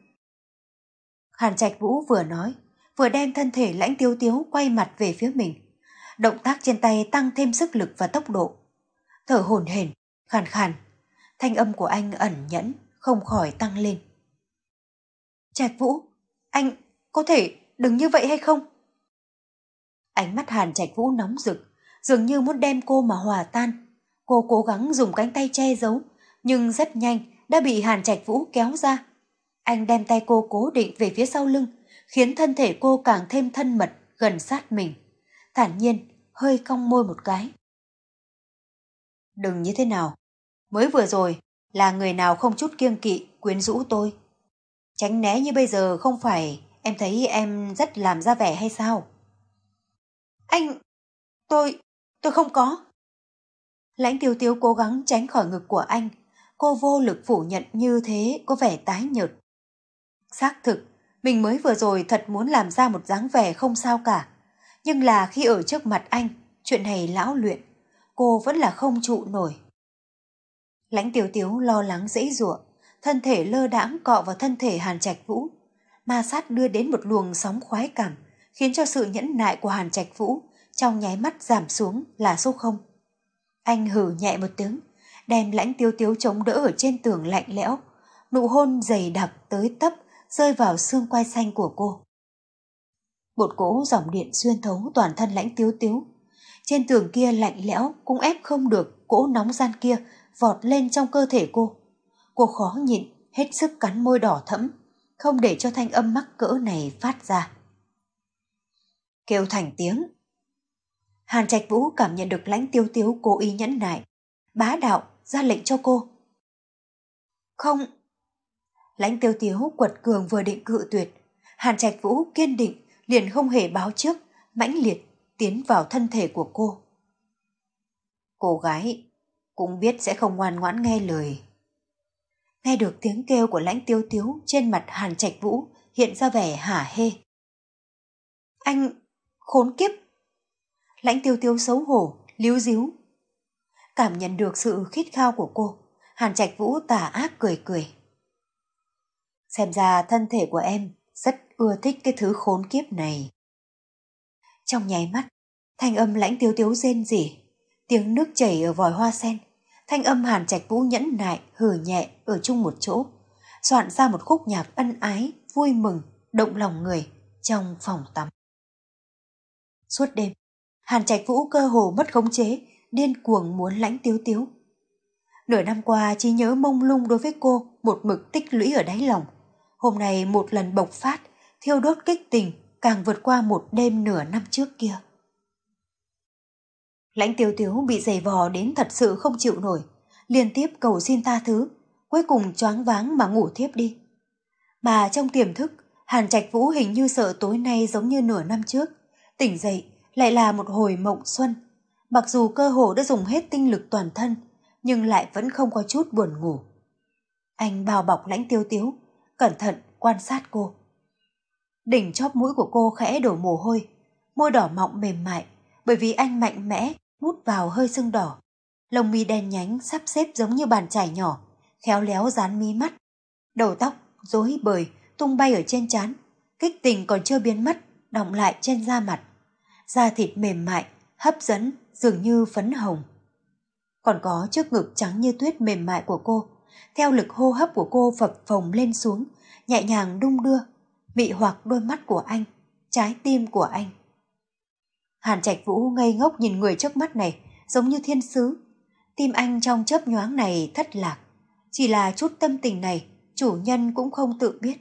Hàn Trạch Vũ vừa nói, vừa đem thân thể Lãnh Tiếu Tiếu quay mặt về phía mình. Động tác trên tay tăng thêm sức lực và tốc độ. Thở hổn hển, khàn khàn, thanh âm của anh ẩn nhẫn, không khỏi tăng lên. Trạch Vũ, anh có thể đừng như vậy hay không? Ánh mắt Hàn Trạch Vũ nóng rực, dường như muốn đem cô mà hòa tan. Cô cố gắng dùng cánh tay che giấu, nhưng rất nhanh đã bị Hàn Trạch Vũ kéo ra. Anh đem tay cô cố định về phía sau lưng, khiến thân thể cô càng thêm thân mật, gần sát mình. Thản nhiên, hơi cong môi một cái. Đừng như thế nào. Mới vừa rồi là người nào không chút kiêng kỵ quyến rũ tôi. Tránh né như bây giờ không phải em thấy em rất làm ra vẻ hay sao? Anh... Tôi... tôi không có. Lãnh Tiếu Tiếu cố gắng tránh khỏi ngực của anh. Cô vô lực phủ nhận như thế có vẻ tái nhợt. Xác thực, mình mới vừa rồi thật muốn làm ra một dáng vẻ không sao cả. Nhưng là khi ở trước mặt anh, chuyện này lão luyện, cô vẫn là không trụ nổi. Lãnh Tiếu Tiếu lo lắng giãy giụa, thân thể lơ đãng cọ vào thân thể Hàn Trạch Vũ. Ma sát đưa đến một luồng sóng khoái cảm, khiến cho sự nhẫn nại của Hàn Trạch Vũ trong nháy mắt giảm xuống là số không. Anh hừ nhẹ một tiếng, đem Lãnh Tiếu Tiếu chống đỡ ở trên tường lạnh lẽo, nụ hôn dày đặc tới tấp rơi vào xương quai xanh của cô. Một cỗ dòng điện xuyên thấu toàn thân Lãnh Tiếu Tiếu. Trên tường kia lạnh lẽo cũng ép không được cỗ nóng gian kia vọt lên trong cơ thể cô. Cô khó nhịn, hết sức cắn môi đỏ thẫm, không để cho thanh âm mắc cỡ này phát ra. Kêu thành tiếng. Hàn Trạch Vũ cảm nhận được Lãnh Tiếu Tiếu cố ý nhẫn nại, bá đạo ra lệnh cho cô. Không. Lãnh Tiếu Tiếu quật cường vừa định cự tuyệt, Hàn Trạch Vũ kiên định liền không hề báo trước, mãnh liệt tiến vào thân thể của cô. Cô gái cũng biết sẽ không ngoan ngoãn nghe lời. Nghe được tiếng kêu của Lãnh Tiếu Tiếu, trên mặt Hàn Trạch Vũ hiện ra vẻ hả hê. Anh khốn kiếp. Lãnh Tiếu Tiếu xấu hổ, líu díu. Cảm nhận được sự khít khao của cô, Hàn Trạch Vũ tà ác cười cười. Xem ra thân thể của em rất ưa thích cái thứ khốn kiếp này. Trong nháy mắt, thanh âm Lãnh Tiếu Tiếu rên rỉ, tiếng nước chảy ở vòi hoa sen, thanh âm Hàn Trạch Vũ nhẫn nại hừ nhẹ ở chung một chỗ, soạn ra một khúc nhạc ân ái, vui mừng, động lòng người trong phòng tắm. Suốt đêm, Hàn Trạch Vũ cơ hồ mất khống chế, điên cuồng muốn Lãnh Tiếu Tiếu. Nửa năm qua trí nhớ mông lung đối với cô một mực tích lũy ở đáy lòng. Hôm nay một lần bộc phát, thiêu đốt kích tình càng vượt qua một đêm nửa năm trước kia. Lãnh Tiếu Tiếu bị giày vò đến thật sự không chịu nổi, liên tiếp cầu xin tha thứ, cuối cùng choáng váng mà ngủ thiếp đi. Mà trong tiềm thức, Hàn Trạch Vũ hình như sợ tối nay giống như nửa năm trước, tỉnh dậy lại là một hồi mộng xuân. Mặc dù cơ hồ đã dùng hết tinh lực toàn thân, nhưng lại vẫn không có chút buồn ngủ. Anh bao bọc Lãnh Tiếu Tiếu, cẩn thận quan sát cô. Đỉnh chóp mũi của cô khẽ đổ mồ hôi, môi đỏ mọng mềm mại, bởi vì anh mạnh mẽ hút vào hơi sưng đỏ. Lông mi đen nhánh sắp xếp giống như bàn chải nhỏ, khéo léo dán mí mắt. Đầu tóc rối bời tung bay ở trên trán, kích tình còn chưa biến mất, đọng lại trên da mặt. Da thịt mềm mại, hấp dẫn, dường như phấn hồng. Còn có trước ngực trắng như tuyết mềm mại của cô, theo lực hô hấp của cô phập phồng lên xuống, nhẹ nhàng đung đưa, mị hoặc đôi mắt của anh, trái tim của anh. Hàn Trạch Vũ ngây ngốc nhìn người trước mắt này, giống như thiên sứ. Tim anh trong chớp nhoáng này thất lạc, chỉ là chút tâm tình này, chủ nhân cũng không tự biết.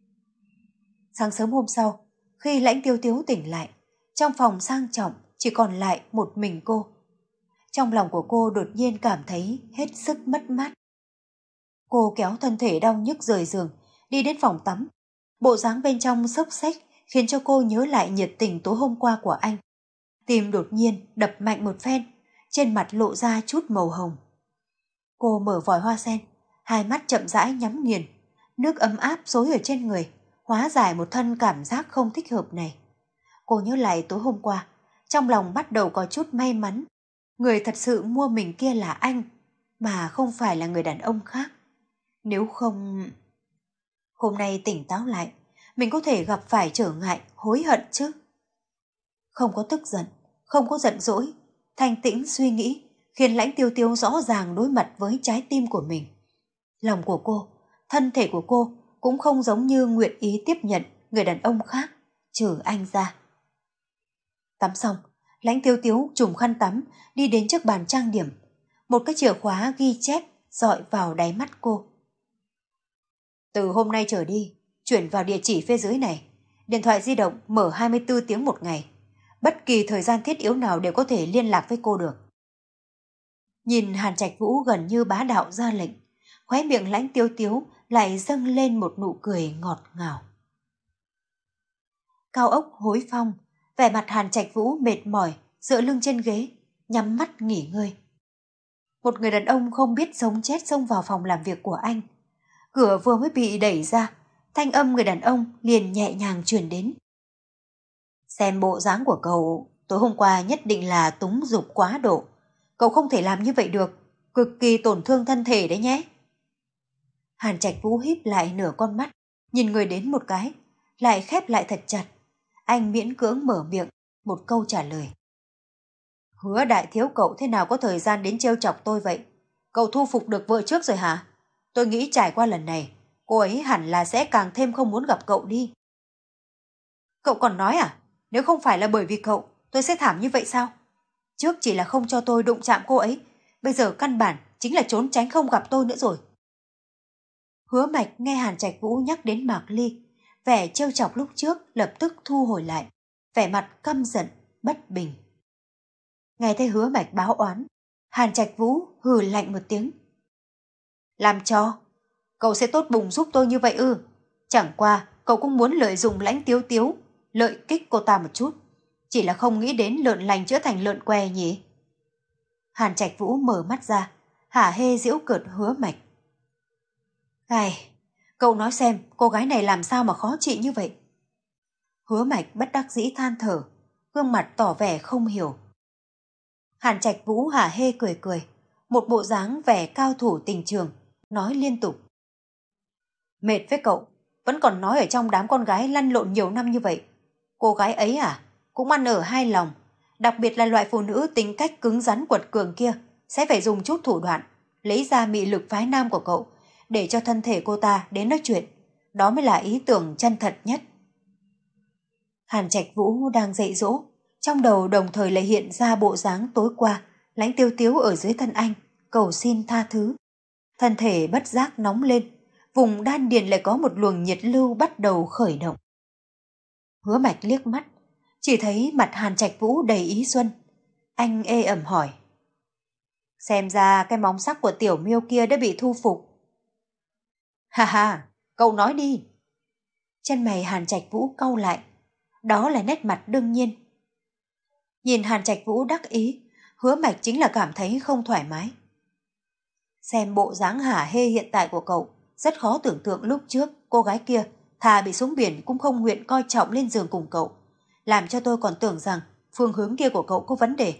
Sáng sớm hôm sau, khi Lãnh Tiếu Tiếu tỉnh lại, trong phòng sang trọng chỉ còn lại một mình cô. Trong lòng của cô đột nhiên cảm thấy hết sức mất mát. Cô kéo thân thể đau nhức rời giường, đi đến phòng tắm. Bộ dáng bên trong xốc xếch khiến cho cô nhớ lại nhiệt tình tối hôm qua của anh. Tim đột nhiên đập mạnh một phen, trên mặt lộ ra chút màu hồng. Cô mở vòi hoa sen, hai mắt chậm rãi nhắm nghiền, nước ấm áp xối ở trên người, hóa giải một thân cảm giác không thích hợp này. Cô nhớ lại tối hôm qua, trong lòng bắt đầu có chút may mắn. Người thật sự mua mình kia là anh, mà không phải là người đàn ông khác. Nếu không... Hôm nay tỉnh táo lại, mình có thể gặp phải trở ngại, hối hận chứ. Không có tức giận, không có giận dỗi, thanh tĩnh suy nghĩ, khiến Lãnh Tiếu Tiếu rõ ràng đối mặt với trái tim của mình. Lòng của cô, thân thể của cô cũng không giống như nguyện ý tiếp nhận người đàn ông khác, trừ anh ra. Tắm xong, Lãnh Tiếu Tiếu trùm khăn tắm, đi đến trước bàn trang điểm. Một cái chìa khóa ghi chép dọi vào đáy mắt cô. Từ hôm nay trở đi, chuyển vào địa chỉ phía dưới này. Điện thoại di động mở hai mươi bốn tiếng một ngày. Bất kỳ thời gian thiết yếu nào đều có thể liên lạc với cô được. Nhìn Hàn Trạch Vũ gần như bá đạo ra lệnh, khóe miệng Lãnh Tiếu Tiếu lại dâng lên một nụ cười ngọt ngào. Cao ốc Hối Phong, vẻ mặt Hàn Trạch Vũ mệt mỏi, dựa lưng trên ghế, nhắm mắt nghỉ ngơi. Một người đàn ông không biết sống chết xông vào phòng làm việc của anh. Cửa vừa mới bị đẩy ra, thanh âm người đàn ông liền nhẹ nhàng truyền đến. Xem bộ dáng của cậu, tối hôm qua nhất định là túng dục quá độ. Cậu không thể làm như vậy được, cực kỳ tổn thương thân thể đấy nhé. Hàn Trạch Vũ híp lại nửa con mắt, nhìn người đến một cái, lại khép lại thật chặt. Anh miễn cưỡng mở miệng, một câu trả lời. Hứa đại thiếu cậu thế nào có thời gian đến trêu chọc tôi vậy? Cậu thu phục được vợ trước rồi hả? Tôi nghĩ trải qua lần này, cô ấy hẳn là sẽ càng thêm không muốn gặp cậu đi. Cậu còn nói à? Nếu không phải là bởi vì cậu, tôi sẽ thảm như vậy sao? Trước chỉ là không cho tôi đụng chạm cô ấy, bây giờ căn bản chính là trốn tránh không gặp tôi nữa rồi. Hứa Mạch nghe Hàn Trạch Vũ nhắc đến Mạc Ly, vẻ trêu chọc lúc trước lập tức thu hồi lại, vẻ mặt căm giận, bất bình. Nghe thấy Hứa Mạch báo oán, Hàn Trạch Vũ hừ lạnh một tiếng. Làm cho, cậu sẽ tốt bụng giúp tôi như vậy ư? Chẳng qua cậu cũng muốn lợi dụng Lãnh Tiếu Tiếu, lợi kích cô ta một chút, chỉ là không nghĩ đến lợn lành chữa thành lợn què nhỉ? Hàn Trạch Vũ mở mắt ra, hả hê giễu cợt Hứa Mạch. Ai, cậu nói xem cô gái này làm sao mà khó trị như vậy? Hứa Mạch bất đắc dĩ than thở, gương mặt tỏ vẻ không hiểu. Hàn Trạch Vũ hả hê cười cười, một bộ dáng vẻ cao thủ tình trường, nói liên tục. Mệt với cậu, vẫn còn nói ở trong đám con gái lăn lộn nhiều năm như vậy. Cô gái ấy à, cũng ăn ở hai lòng, đặc biệt là loại phụ nữ tính cách cứng rắn quật cường kia, sẽ phải dùng chút thủ đoạn, lấy ra mị lực phái nam của cậu, để cho thân thể cô ta đến nói chuyện. Đó mới là ý tưởng chân thật nhất. Hàn Trạch Vũ đang dạy dỗ, Trong đầu đồng thời lại hiện ra bộ dáng tối qua Lãnh Tiêu Tiếu ở dưới thân anh cầu xin tha thứ. Thân thể bất giác nóng lên, vùng đan điền lại có một luồng nhiệt lưu bắt đầu khởi động. Hứa Mạch liếc mắt, chỉ thấy mặt Hàn Trạch Vũ đầy ý xuân. Anh ê ẩm hỏi: xem ra cái móng sắc của tiểu miêu kia đã bị thu phục. Ha ha, cậu nói đi. Chân mày Hàn Trạch Vũ cau lại, đó là nét mặt đương nhiên. Nhìn Hàn Trạch Vũ đắc ý, Hứa Mạch chính là cảm thấy không thoải mái. Xem bộ dáng hả hê hiện tại của cậu, rất khó tưởng tượng lúc trước cô gái kia thà bị xuống biển cũng không nguyện coi trọng lên giường cùng cậu, làm cho tôi còn tưởng rằng phương hướng kia của cậu có vấn đề.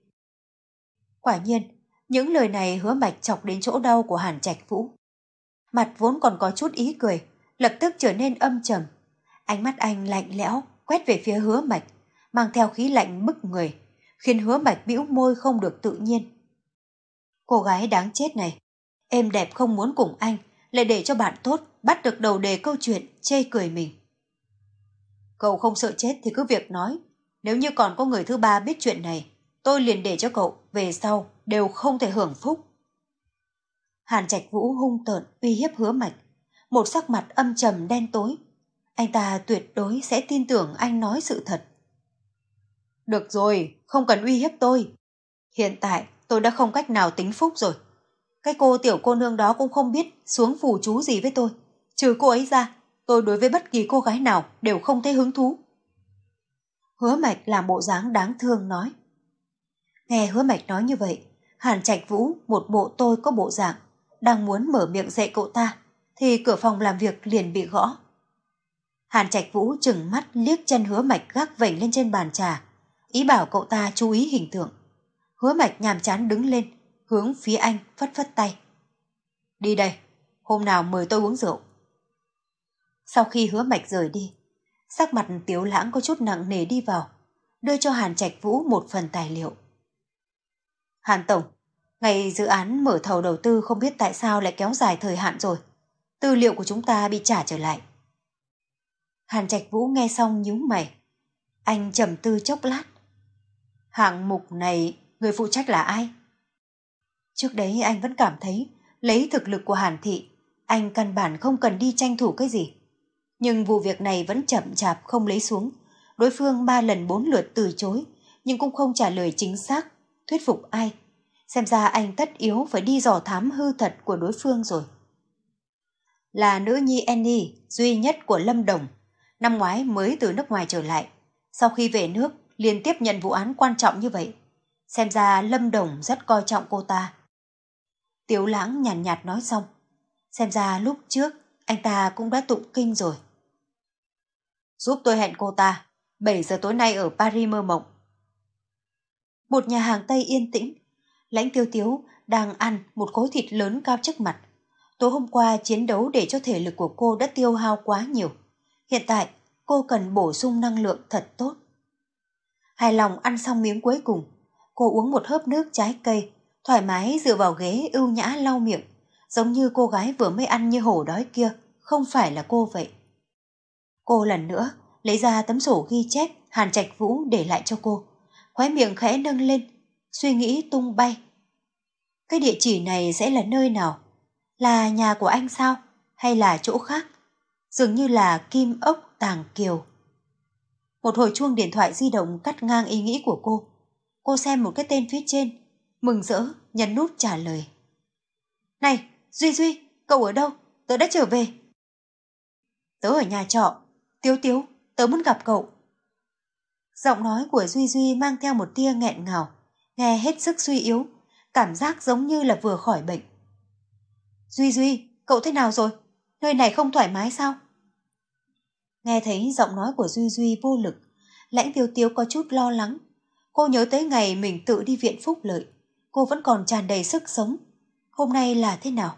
Quả nhiên, những lời này Hứa Mạch chọc đến chỗ đau của Hàn Trạch Vũ. Mặt vốn còn có chút ý cười, lập tức trở nên âm trầm. Ánh mắt anh lạnh lẽo, quét về phía Hứa Mạch, mang theo khí lạnh bức người, khiến Hứa Mạch bĩu môi không được tự nhiên. Cô gái đáng chết này, êm đẹp không muốn cùng anh, lại để cho bạn tốt bắt được đầu đề câu chuyện chê cười mình. Cậu không sợ chết thì cứ việc nói, nếu như còn có người thứ ba biết chuyện này, tôi liền để cho cậu về sau đều không thể hưởng phúc. Hàn Trạch Vũ hung tợn uy hiếp Hứa Mạch, một sắc mặt âm trầm đen tối. Anh ta tuyệt đối sẽ tin tưởng anh nói sự thật. Được rồi, không cần uy hiếp tôi. Hiện tại tôi đã không cách nào tính phúc rồi. Cái cô tiểu cô nương đó cũng không biết xuống phù chú gì với tôi. Trừ cô ấy ra, tôi đối với bất kỳ cô gái nào đều không thấy hứng thú. Hứa Mạch làm bộ dáng đáng thương nói. Nghe Hứa Mạch nói như vậy, Hàn Trạch Vũ một bộ tôi có bộ dạng, đang muốn mở miệng dạy cậu ta, thì cửa phòng làm việc liền bị gõ. Hàn Trạch Vũ trừng mắt liếc chân Hứa Mạch gác vểnh lên trên bàn trà, ý bảo cậu ta chú ý hình tượng. Hứa Mạch nhàm chán đứng lên, hướng phía anh phất phất tay. Đi đây, hôm nào mời tôi uống rượu. Sau khi Hứa Mạch rời đi, sắc mặt Tiếu Lãng có chút nặng nề đi vào, đưa cho Hàn Trạch Vũ một phần tài liệu. Hàn Tổng, ngày dự án mở thầu đầu tư không biết tại sao lại kéo dài thời hạn rồi. Tư liệu của chúng ta bị trả trở lại. Hàn Trạch Vũ nghe xong nhíu mày. Anh trầm tư chốc lát. Hạng mục này người phụ trách là ai? Trước đấy anh vẫn cảm thấy lấy thực lực của Hàn Thị, anh căn bản không cần đi tranh thủ cái gì. Nhưng vụ việc này vẫn chậm chạp không lấy xuống. Đối phương ba lần bốn lượt từ chối, nhưng cũng không trả lời chính xác, thuyết phục ai. Xem ra anh tất yếu phải đi dò thám hư thật của đối phương rồi. Là nữ nhi Annie duy nhất của Lâm Đồng, năm ngoái mới từ nước ngoài trở lại. Sau khi về nước liền tiếp nhận vụ án quan trọng như vậy. Xem ra Lâm Đồng rất coi trọng cô ta. Tiếu Lãng nhàn nhạt, nhạt nói xong. Xem ra lúc trước anh ta cũng đã tụng kinh rồi. Giúp tôi hẹn cô ta bảy giờ tối nay ở Paris mơ mộng. Một nhà hàng Tây yên tĩnh. Lãnh Tiêu Tiếu đang ăn một khối thịt lớn cao trước mặt. Tối hôm qua chiến đấu để cho thể lực của cô đã tiêu hao quá nhiều. Hiện tại cô cần bổ sung năng lượng thật tốt. Hài lòng ăn xong miếng cuối cùng, cô uống một hớp nước trái cây, thoải mái dựa vào ghế ưu nhã lau miệng, giống như cô gái vừa mới ăn như hổ đói kia, không phải là cô vậy. Cô lần nữa lấy ra tấm sổ ghi chép Hàn Trạch Vũ để lại cho cô, khóe miệng khẽ nâng lên, suy nghĩ tung bay. Cái địa chỉ này sẽ là nơi nào? Là nhà của anh sao? Hay là chỗ khác? Dường như là Kim Ốc Tàng Kiều. Một hồi chuông điện thoại di động cắt ngang ý nghĩ của cô. Cô xem một cái tên phía trên, mừng rỡ nhấn nút trả lời. Này, Duy Duy, cậu ở đâu? Tớ đã trở về. Tớ ở nhà trọ. Tiếu Tiếu, tớ muốn gặp cậu. Giọng nói của Duy Duy mang theo một tia nghẹn ngào, nghe hết sức suy yếu, cảm giác giống như là vừa khỏi bệnh. Duy Duy, cậu thế nào rồi? Nơi này không thoải mái sao? Nghe thấy giọng nói của Duy Duy vô lực, Lãnh Tiêu Tiếu có chút lo lắng. Cô nhớ tới ngày mình tự đi viện Phúc Lợi, cô vẫn còn tràn đầy sức sống. Hôm nay là thế nào?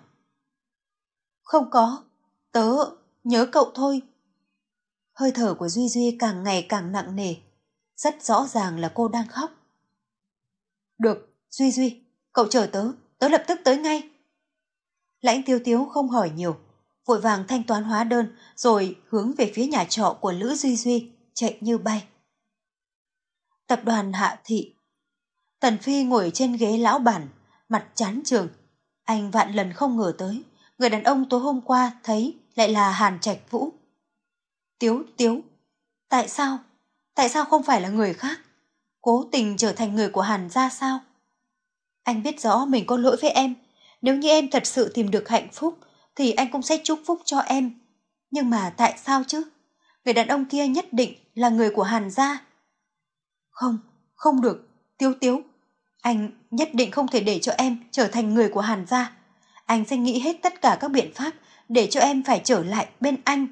Không có, tớ nhớ cậu thôi. Hơi thở của Duy Duy càng ngày càng nặng nề, rất rõ ràng là cô đang khóc. Được, Duy Duy, cậu chờ tớ, tớ lập tức tới ngay. Lãnh Tiêu Tiếu không hỏi nhiều, vội vàng thanh toán hóa đơn rồi hướng về phía nhà trọ của Lữ Duy Duy, chạy như bay. Tập đoàn Hạ Thị. Tần Phi ngồi trên ghế lão bản, mặt chán chường. Anh vạn lần không ngờ tới, người đàn ông tối hôm qua thấy lại là Hàn Trạch Vũ. Tiếu Tiếu, tại sao? Tại sao không phải là người khác? Cố tình trở thành người của Hàn gia sao? Anh biết rõ mình có lỗi với em. Nếu như em thật sự tìm được hạnh phúc, thì anh cũng sẽ chúc phúc cho em. Nhưng mà tại sao chứ? Người đàn ông kia nhất định là người của Hàn gia. Không, không được, Tiếu Tiếu. Anh nhất định không thể để cho em trở thành người của Hàn gia. Anh sẽ nghĩ hết tất cả các biện pháp để cho em phải trở lại bên anh.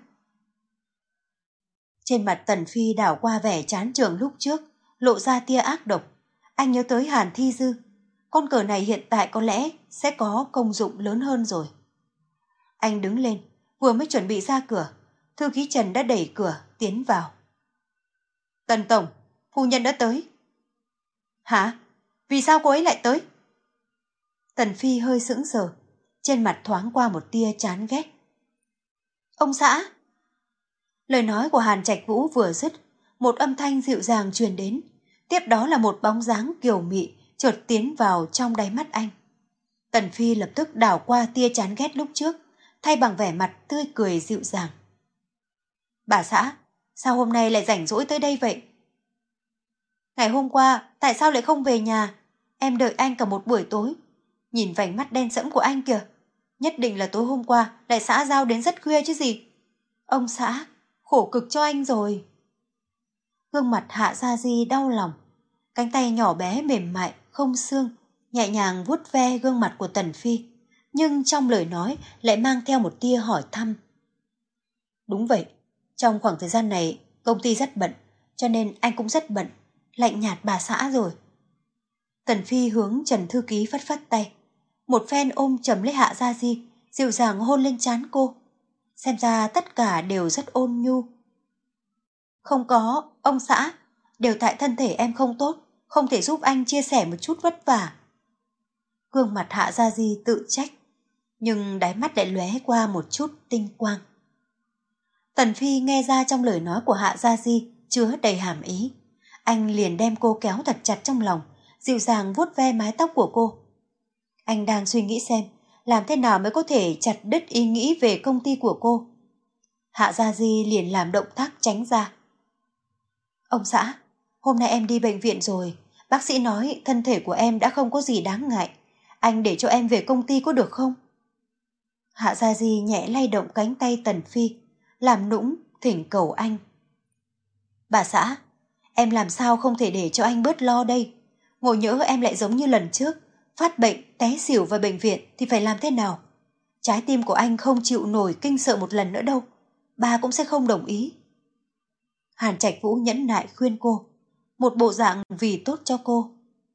Trên mặt Tần Phi đảo qua vẻ chán chường lúc trước, lộ ra tia ác độc. Anh nhớ tới Hàn Thi Dư. Con cờ này hiện tại có lẽ sẽ có công dụng lớn hơn rồi. Anh đứng lên, vừa mới chuẩn bị ra cửa, thư ký Trần đã đẩy cửa tiến vào. Tần Tổng, phu nhân đã tới. Hả? Vì sao cô ấy lại tới? Tần Phi hơi sững sờ, trên mặt thoáng qua một tia chán ghét. Ông xã! Lời nói của Hàn Trạch Vũ vừa dứt, một âm thanh dịu dàng truyền đến, tiếp đó là một bóng dáng kiều mị chợt tiến vào trong đáy mắt anh. Tần Phi lập tức đảo qua tia chán ghét lúc trước, thay bằng vẻ mặt tươi cười dịu dàng. Bà xã, sao hôm nay lại rảnh rỗi tới đây vậy? Ngày hôm qua, tại sao lại không về nhà? Em đợi anh cả một buổi tối. Nhìn vành mắt đen sẫm của anh kìa. Nhất định là tối hôm qua lại xã giao đến rất khuya chứ gì. Ông xã, khổ cực cho anh rồi. Gương mặt Hạ Gia Di đau lòng. Cánh tay nhỏ bé mềm mại, không xương, nhẹ nhàng vuốt ve gương mặt của Tần Phi. Nhưng trong lời nói lại mang theo một tia hỏi thăm. Đúng vậy, trong khoảng thời gian này công ty rất bận, cho nên anh cũng rất bận. Lạnh nhạt bà xã rồi. Tần Phi hướng Trần thư ký phất phất tay. Một phen ôm chầm lấy Hạ Gia Di, dịu dàng hôn lên trán cô. Xem ra tất cả đều rất ôn nhu. Không có, ông xã, đều tại thân thể em không tốt, không thể giúp anh chia sẻ một chút vất vả. Gương mặt Hạ Gia Di tự trách, nhưng đáy mắt lại lóe qua một chút tinh quang. Tần Phi nghe ra trong lời nói của Hạ Gia Di chứa đầy hàm ý. Anh liền đem cô kéo thật chặt trong lòng, dịu dàng vuốt ve mái tóc của cô. Anh đang suy nghĩ xem làm thế nào mới có thể chặt đứt ý nghĩ về công ty của cô. Hạ Gia Di liền làm động tác tránh ra. Ông xã, hôm nay em đi bệnh viện rồi. Bác sĩ nói thân thể của em đã không có gì đáng ngại. Anh để cho em về công ty có được không? Hạ Gia Di nhẹ lay động cánh tay Tần Phi, làm nũng thỉnh cầu anh. Bà xã, em làm sao không thể để cho anh bớt lo đây? Ngồi nhỡ em lại giống như lần trước, phát bệnh, té xỉu vào bệnh viện thì phải làm thế nào? Trái tim của anh không chịu nổi kinh sợ một lần nữa đâu. Bà cũng sẽ không đồng ý. Hàn Trạch Vũ nhẫn nại khuyên cô, một bộ dạng vì tốt cho cô.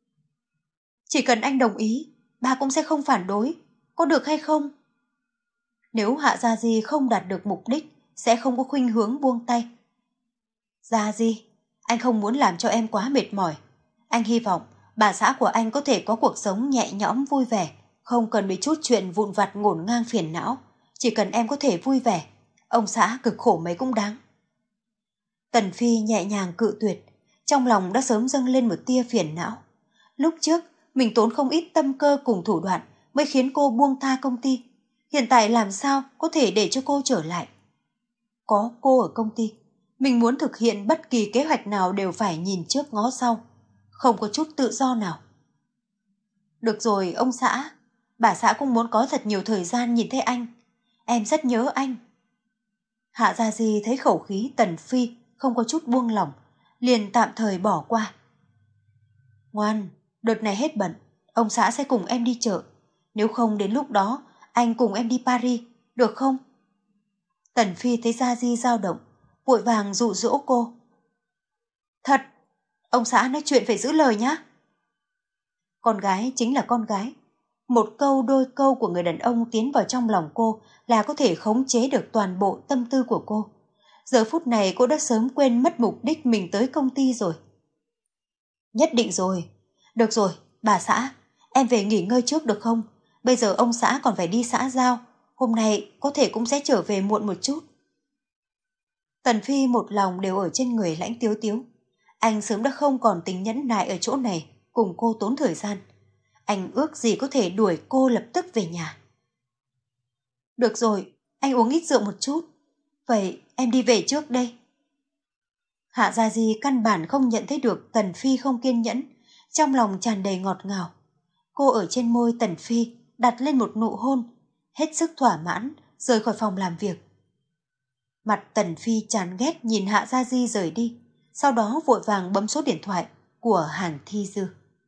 Chỉ cần anh đồng ý, bà cũng sẽ không phản đối, có được hay không? Nếu Hạ Gia Di không đạt được mục đích, sẽ không có khuynh hướng buông tay. Gia Di, anh không muốn làm cho em quá mệt mỏi. Anh hy vọng bà xã của anh có thể có cuộc sống nhẹ nhõm vui vẻ, không cần bị chút chuyện vụn vặt ngổn ngang phiền não. Chỉ cần em có thể vui vẻ, ông xã cực khổ mấy cũng đáng. Tần Phi nhẹ nhàng cự tuyệt, trong lòng đã sớm dâng lên một tia phiền não. Lúc trước, mình tốn không ít tâm cơ cùng thủ đoạn mới khiến cô buông tha công ty. Hiện tại làm sao có thể để cho cô trở lại? Có cô ở công ty, mình muốn thực hiện bất kỳ kế hoạch nào đều phải nhìn trước ngó sau, không có chút tự do nào. Được rồi ông xã, bà xã cũng muốn có thật nhiều thời gian nhìn thấy anh. Em rất nhớ anh. Hạ Gia Di thấy khẩu khí Tần Phi không có chút buông lỏng, liền tạm thời bỏ qua. Ngoan, đợt này hết bận, ông xã sẽ cùng em đi chợ. Nếu không đến lúc đó, anh cùng em đi Paris, được không? Tần Phi thấy Gia Di dao động, vội vàng dụ dỗ cô. Thật, ông xã nói chuyện phải giữ lời nhá. Con gái chính là con gái. Một câu đôi câu của người đàn ông tiến vào trong lòng cô là có thể khống chế được toàn bộ tâm tư của cô. Giờ phút này cô đã sớm quên mất mục đích mình tới công ty rồi. Nhất định rồi. Được rồi, bà xã, em về nghỉ ngơi trước được không? Bây giờ ông xã còn phải đi xã giao, hôm nay có thể cũng sẽ trở về muộn một chút. Tần Phi một lòng đều ở trên người Lãnh Tiếu Tiếu. Anh sớm đã không còn tính nhẫn nại ở chỗ này cùng cô tốn thời gian. Anh ước gì có thể đuổi cô lập tức về nhà. Được rồi, anh uống ít rượu một chút. Vậy em đi về trước đây. Hạ Gia Di căn bản không nhận thấy được Tần Phi không kiên nhẫn, trong lòng tràn đầy ngọt ngào. Cô ở trên môi Tần Phi đặt lên một nụ hôn, hết sức thỏa mãn, rời khỏi phòng làm việc. Mặt Tần Phi chán ghét nhìn Hạ Gia Di rời đi, sau đó vội vàng bấm số điện thoại của Hàn Thi Dư.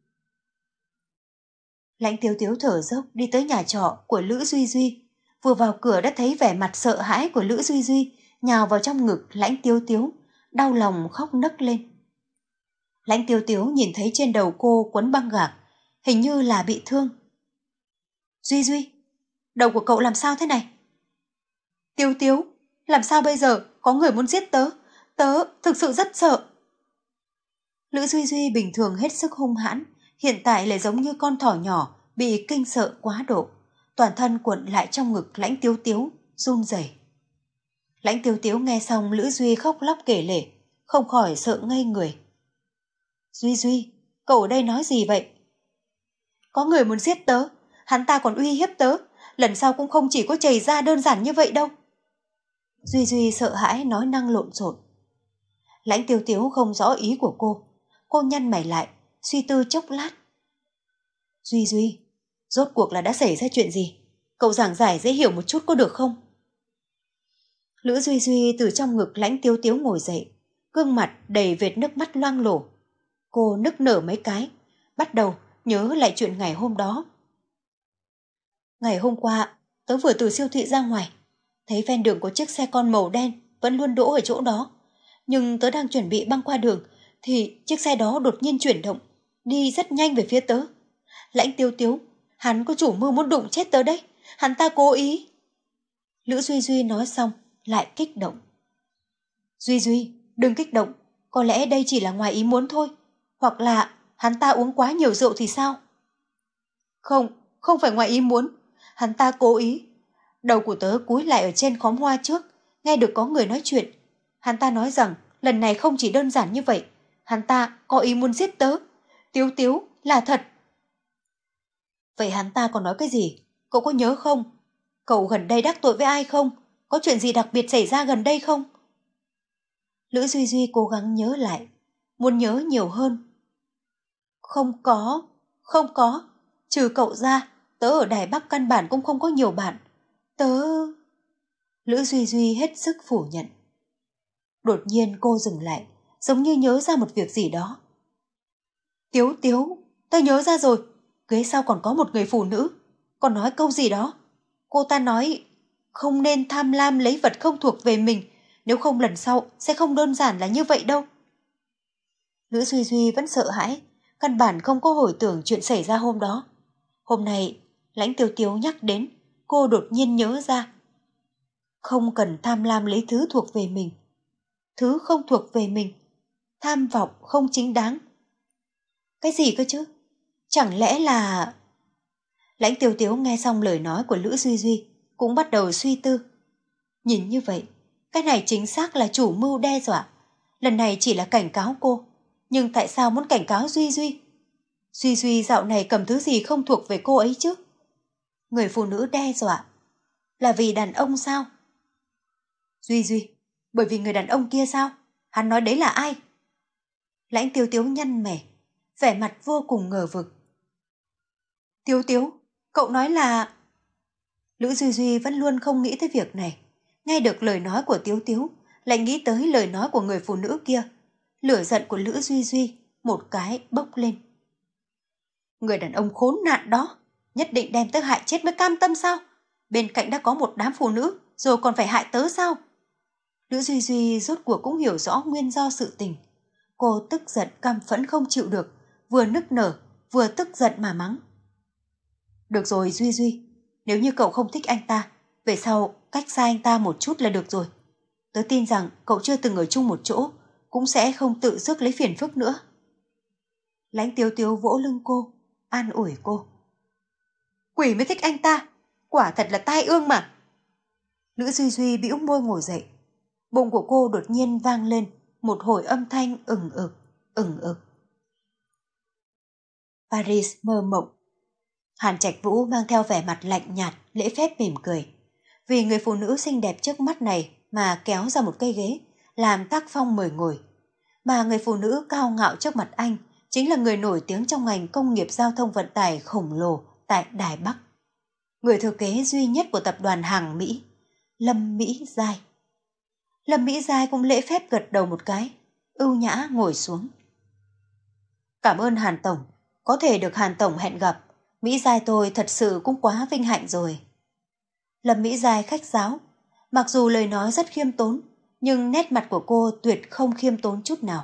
Lãnh Tiếu Tiếu thở dốc đi tới nhà trọ của Lữ Duy Duy, vừa vào cửa đã thấy vẻ mặt sợ hãi của Lữ Duy Duy, nhào vào trong ngực Lãnh Tiếu Tiếu, đau lòng khóc nấc lên. Lãnh Tiếu Tiếu nhìn thấy trên đầu cô quấn băng gạc, hình như là bị thương. Duy Duy, đầu của cậu làm sao thế này? Tiếu Tiếu, làm sao bây giờ, có người muốn giết tớ, tớ thực sự rất sợ. Lữ Duy Duy bình thường hết sức hung hãn, hiện tại lại giống như con thỏ nhỏ bị kinh sợ quá độ, toàn thân cuộn lại trong ngực Lãnh Tiếu Tiếu, run rẩy. Lãnh Tiếu Tiếu nghe xong Lữ Duy khóc lóc kể lể, không khỏi sợ ngây người. Duy Duy, cậu ở đây nói gì vậy? Có người muốn giết tớ, hắn ta còn uy hiếp tớ, lần sau cũng không chỉ có chảy ra đơn giản như vậy đâu. Duy Duy sợ hãi nói năng lộn xộn. Lãnh Tiếu Tiếu không rõ ý của cô, cô nhăn mày lại, suy tư chốc lát. Duy Duy, rốt cuộc là đã xảy ra chuyện gì? Cậu giảng giải dễ hiểu một chút có được không? Lữ Duy Duy từ trong ngực Lãnh Tiếu Tiếu ngồi dậy, gương mặt đầy vệt nước mắt loang lổ. Cô nức nở mấy cái, bắt đầu nhớ lại chuyện ngày hôm đó. Ngày hôm qua, tớ vừa từ siêu thị ra ngoài, thấy ven đường có chiếc xe con màu đen vẫn luôn đỗ ở chỗ đó. Nhưng tớ đang chuẩn bị băng qua đường, thì chiếc xe đó đột nhiên chuyển động, đi rất nhanh về phía tớ. Lãnh Tiếu Tiếu, hắn có chủ mưu muốn đụng chết tớ đấy, hắn ta cố ý. Lữ Duy Duy nói xong, lại kích động. Duy Duy, đừng kích động, có lẽ đây chỉ là ngoài ý muốn thôi, hoặc là hắn ta uống quá nhiều rượu thì sao? Không, không phải ngoài ý muốn, hắn ta cố ý. Đầu của tớ cúi lại ở trên khóm hoa trước, nghe được có người nói chuyện. Hắn ta nói rằng lần này không chỉ đơn giản như vậy, hắn ta có ý muốn giết tớ. Tiếu Tiếu, là thật. Vậy hắn ta còn nói cái gì? Cậu có nhớ không? Cậu gần đây đắc tội với ai không? Có chuyện gì đặc biệt xảy ra gần đây không? Lữ Duy Duy cố gắng nhớ lại, muốn nhớ nhiều hơn. Không có, không có. Trừ cậu ra, tớ ở Đài Bắc căn bản cũng không có nhiều bạn. Tớ... Lữ Duy Duy hết sức phủ nhận. Đột nhiên cô dừng lại, giống như nhớ ra một việc gì đó. Tiếu Tiếu, tớ nhớ ra rồi. Ghế sau còn có một người phụ nữ, còn nói câu gì đó. Cô ta nói không nên tham lam lấy vật không thuộc về mình, nếu không lần sau sẽ không đơn giản là như vậy đâu. Lữ Duy Duy vẫn sợ hãi, căn bản không có hồi tưởng chuyện xảy ra hôm đó. Hôm nay, Lãnh Tiếu Tiếu nhắc đến, cô đột nhiên nhớ ra. Không cần tham lam lấy thứ thuộc về mình. Thứ không thuộc về mình. Tham vọng không chính đáng. Cái gì cơ chứ? Chẳng lẽ là... Lãnh Tiếu Tiếu nghe xong lời nói của Lữ Duy Duy, cũng bắt đầu suy tư. Nhìn như vậy, cái này chính xác là chủ mưu đe dọa. Lần này chỉ là cảnh cáo cô, nhưng tại sao muốn cảnh cáo Duy Duy? Duy Duy dạo này cầm thứ gì không thuộc về cô ấy chứ? Người phụ nữ đe dọa là vì đàn ông sao? Duy Duy, bởi vì người đàn ông kia sao? Hắn nói đấy là ai? Lãnh Tiếu Tiếu nhăn mày, vẻ mặt vô cùng ngờ vực. Tiếu Tiếu, cậu nói là... Lữ Duy Duy vẫn luôn không nghĩ tới việc này. Nghe được lời nói của Tiếu Tiếu, lại nghĩ tới lời nói của người phụ nữ kia. Lửa giận của Lữ Duy Duy một cái bốc lên. Người đàn ông khốn nạn đó, nhất định đem tớ hại chết mới cam tâm sao? Bên cạnh đã có một đám phụ nữ, rồi còn phải hại tớ sao? Lữ Duy Duy rốt cuộc cũng hiểu rõ nguyên do sự tình. Cô tức giận căm phẫn không chịu được, vừa nức nở, vừa tức giận mà mắng. Được rồi Duy Duy, nếu như cậu không thích anh ta, về sau cách xa anh ta một chút là được rồi. Tớ tin rằng cậu chưa từng ở chung một chỗ, cũng sẽ không tự rước lấy phiền phức nữa. Lãnh Tiếu Tiếu vỗ lưng cô, an ủi cô. Quỷ mới thích anh ta, quả thật là tai ương mà. Lữ Duy Duy bĩu môi ngồi dậy. Bụng của cô đột nhiên vang lên một hồi âm thanh ừng ực. ửng ực. Paris mơ mộng. Hàn Trạch Vũ mang theo vẻ mặt lạnh nhạt, lễ phép mỉm cười. Vì người phụ nữ xinh đẹp trước mắt này mà kéo ra một cây ghế, làm tác phong mời ngồi. Mà người phụ nữ cao ngạo trước mặt anh chính là người nổi tiếng trong ngành công nghiệp giao thông vận tải khổng lồ tại Đài Bắc. Người thừa kế duy nhất của tập đoàn hàng Mỹ, Lâm Mỹ Giai. Lâm Mỹ Giai cũng lễ phép gật đầu một cái, ưu nhã ngồi xuống. Cảm ơn Hàn Tổng, có thể được Hàn Tổng hẹn gặp, Mỹ Giai tôi thật sự cũng quá vinh hạnh rồi. Lâm Mỹ Giai khách sáo, mặc dù lời nói rất khiêm tốn, nhưng nét mặt của cô tuyệt không khiêm tốn chút nào.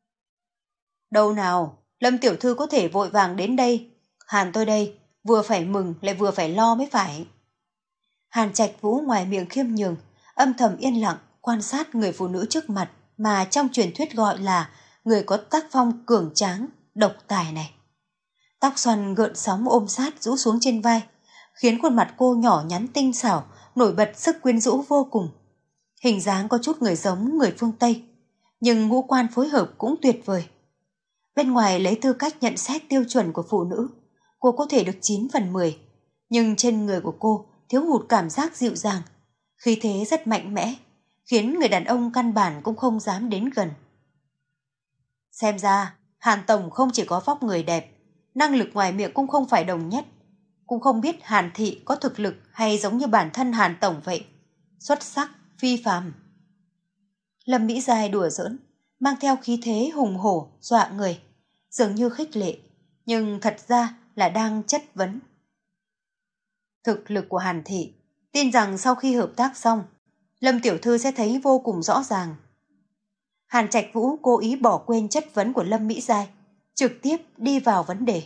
Đâu nào, Lâm tiểu thư có thể vội vàng đến đây, Hàn tôi đây, vừa phải mừng lại vừa phải lo mới phải. Hàn Trạch Vũ ngoài miệng khiêm nhường, âm thầm yên lặng quan sát người phụ nữ trước mặt mà trong truyền thuyết gọi là người có tác phong cường tráng, độc tài này. Tóc xoăn gợn sóng ôm sát rũ xuống trên vai, khiến khuôn mặt cô nhỏ nhắn tinh xảo, nổi bật sức quyến rũ vô cùng. Hình dáng có chút người giống người phương Tây, nhưng ngũ quan phối hợp cũng tuyệt vời. Bên ngoài lấy tư cách nhận xét tiêu chuẩn của phụ nữ, cô có thể được chín phần mười, nhưng trên người của cô thiếu hụt cảm giác dịu dàng, khí thế rất mạnh mẽ, khiến người đàn ông căn bản cũng không dám đến gần. Xem ra, Hàn Tổng không chỉ có vóc người đẹp, năng lực ngoài miệng cũng không phải đồng nhất. Cũng không biết Hàn Thị có thực lực hay giống như bản thân Hàn Tổng vậy, xuất sắc, phi phàm. Lâm Mỹ Giai đùa giỡn, mang theo khí thế hùng hổ, dọa người, dường như khích lệ, nhưng thật ra là đang chất vấn. Thực lực của Hàn Thị, tin rằng sau khi hợp tác xong, Lâm tiểu thư sẽ thấy vô cùng rõ ràng. Hàn Trạch Vũ cố ý bỏ quên chất vấn của Lâm Mỹ Giai, trực tiếp đi vào vấn đề.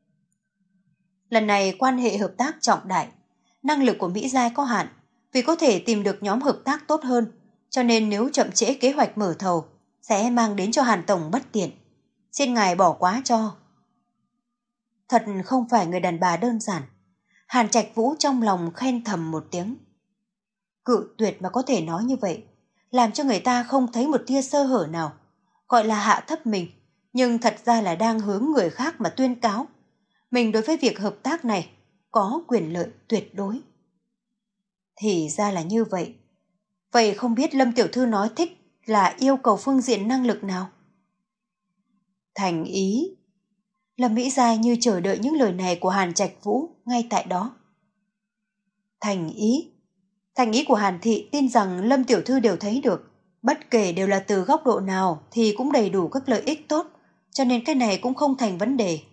Lần này quan hệ hợp tác trọng đại, năng lực của Mỹ Giai có hạn, vì có thể tìm được nhóm hợp tác tốt hơn, cho nên nếu chậm trễ kế hoạch mở thầu, sẽ mang đến cho Hàn Tổng bất tiện. Xin ngài bỏ quá cho. Thật không phải người đàn bà đơn giản. Hàn Trạch Vũ trong lòng khen thầm một tiếng. Cự tuyệt mà có thể nói như vậy, làm cho người ta không thấy một tia sơ hở nào. Gọi là hạ thấp mình, nhưng thật ra là đang hướng người khác mà tuyên cáo. Mình đối với việc hợp tác này có quyền lợi tuyệt đối. Thì ra là như vậy. Vậy không biết Lâm tiểu thư nói thích là yêu cầu phương diện năng lực nào? Thành ý. Lâm Mỹ Giai như chờ đợi những lời này của Hàn Trạch Vũ ngay tại đó. Thành ý. Thành ý của Hàn Thị tin rằng Lâm tiểu thư đều thấy được. Bất kể đều là từ góc độ nào thì cũng đầy đủ các lợi ích tốt, cho nên cái này cũng không thành vấn đề.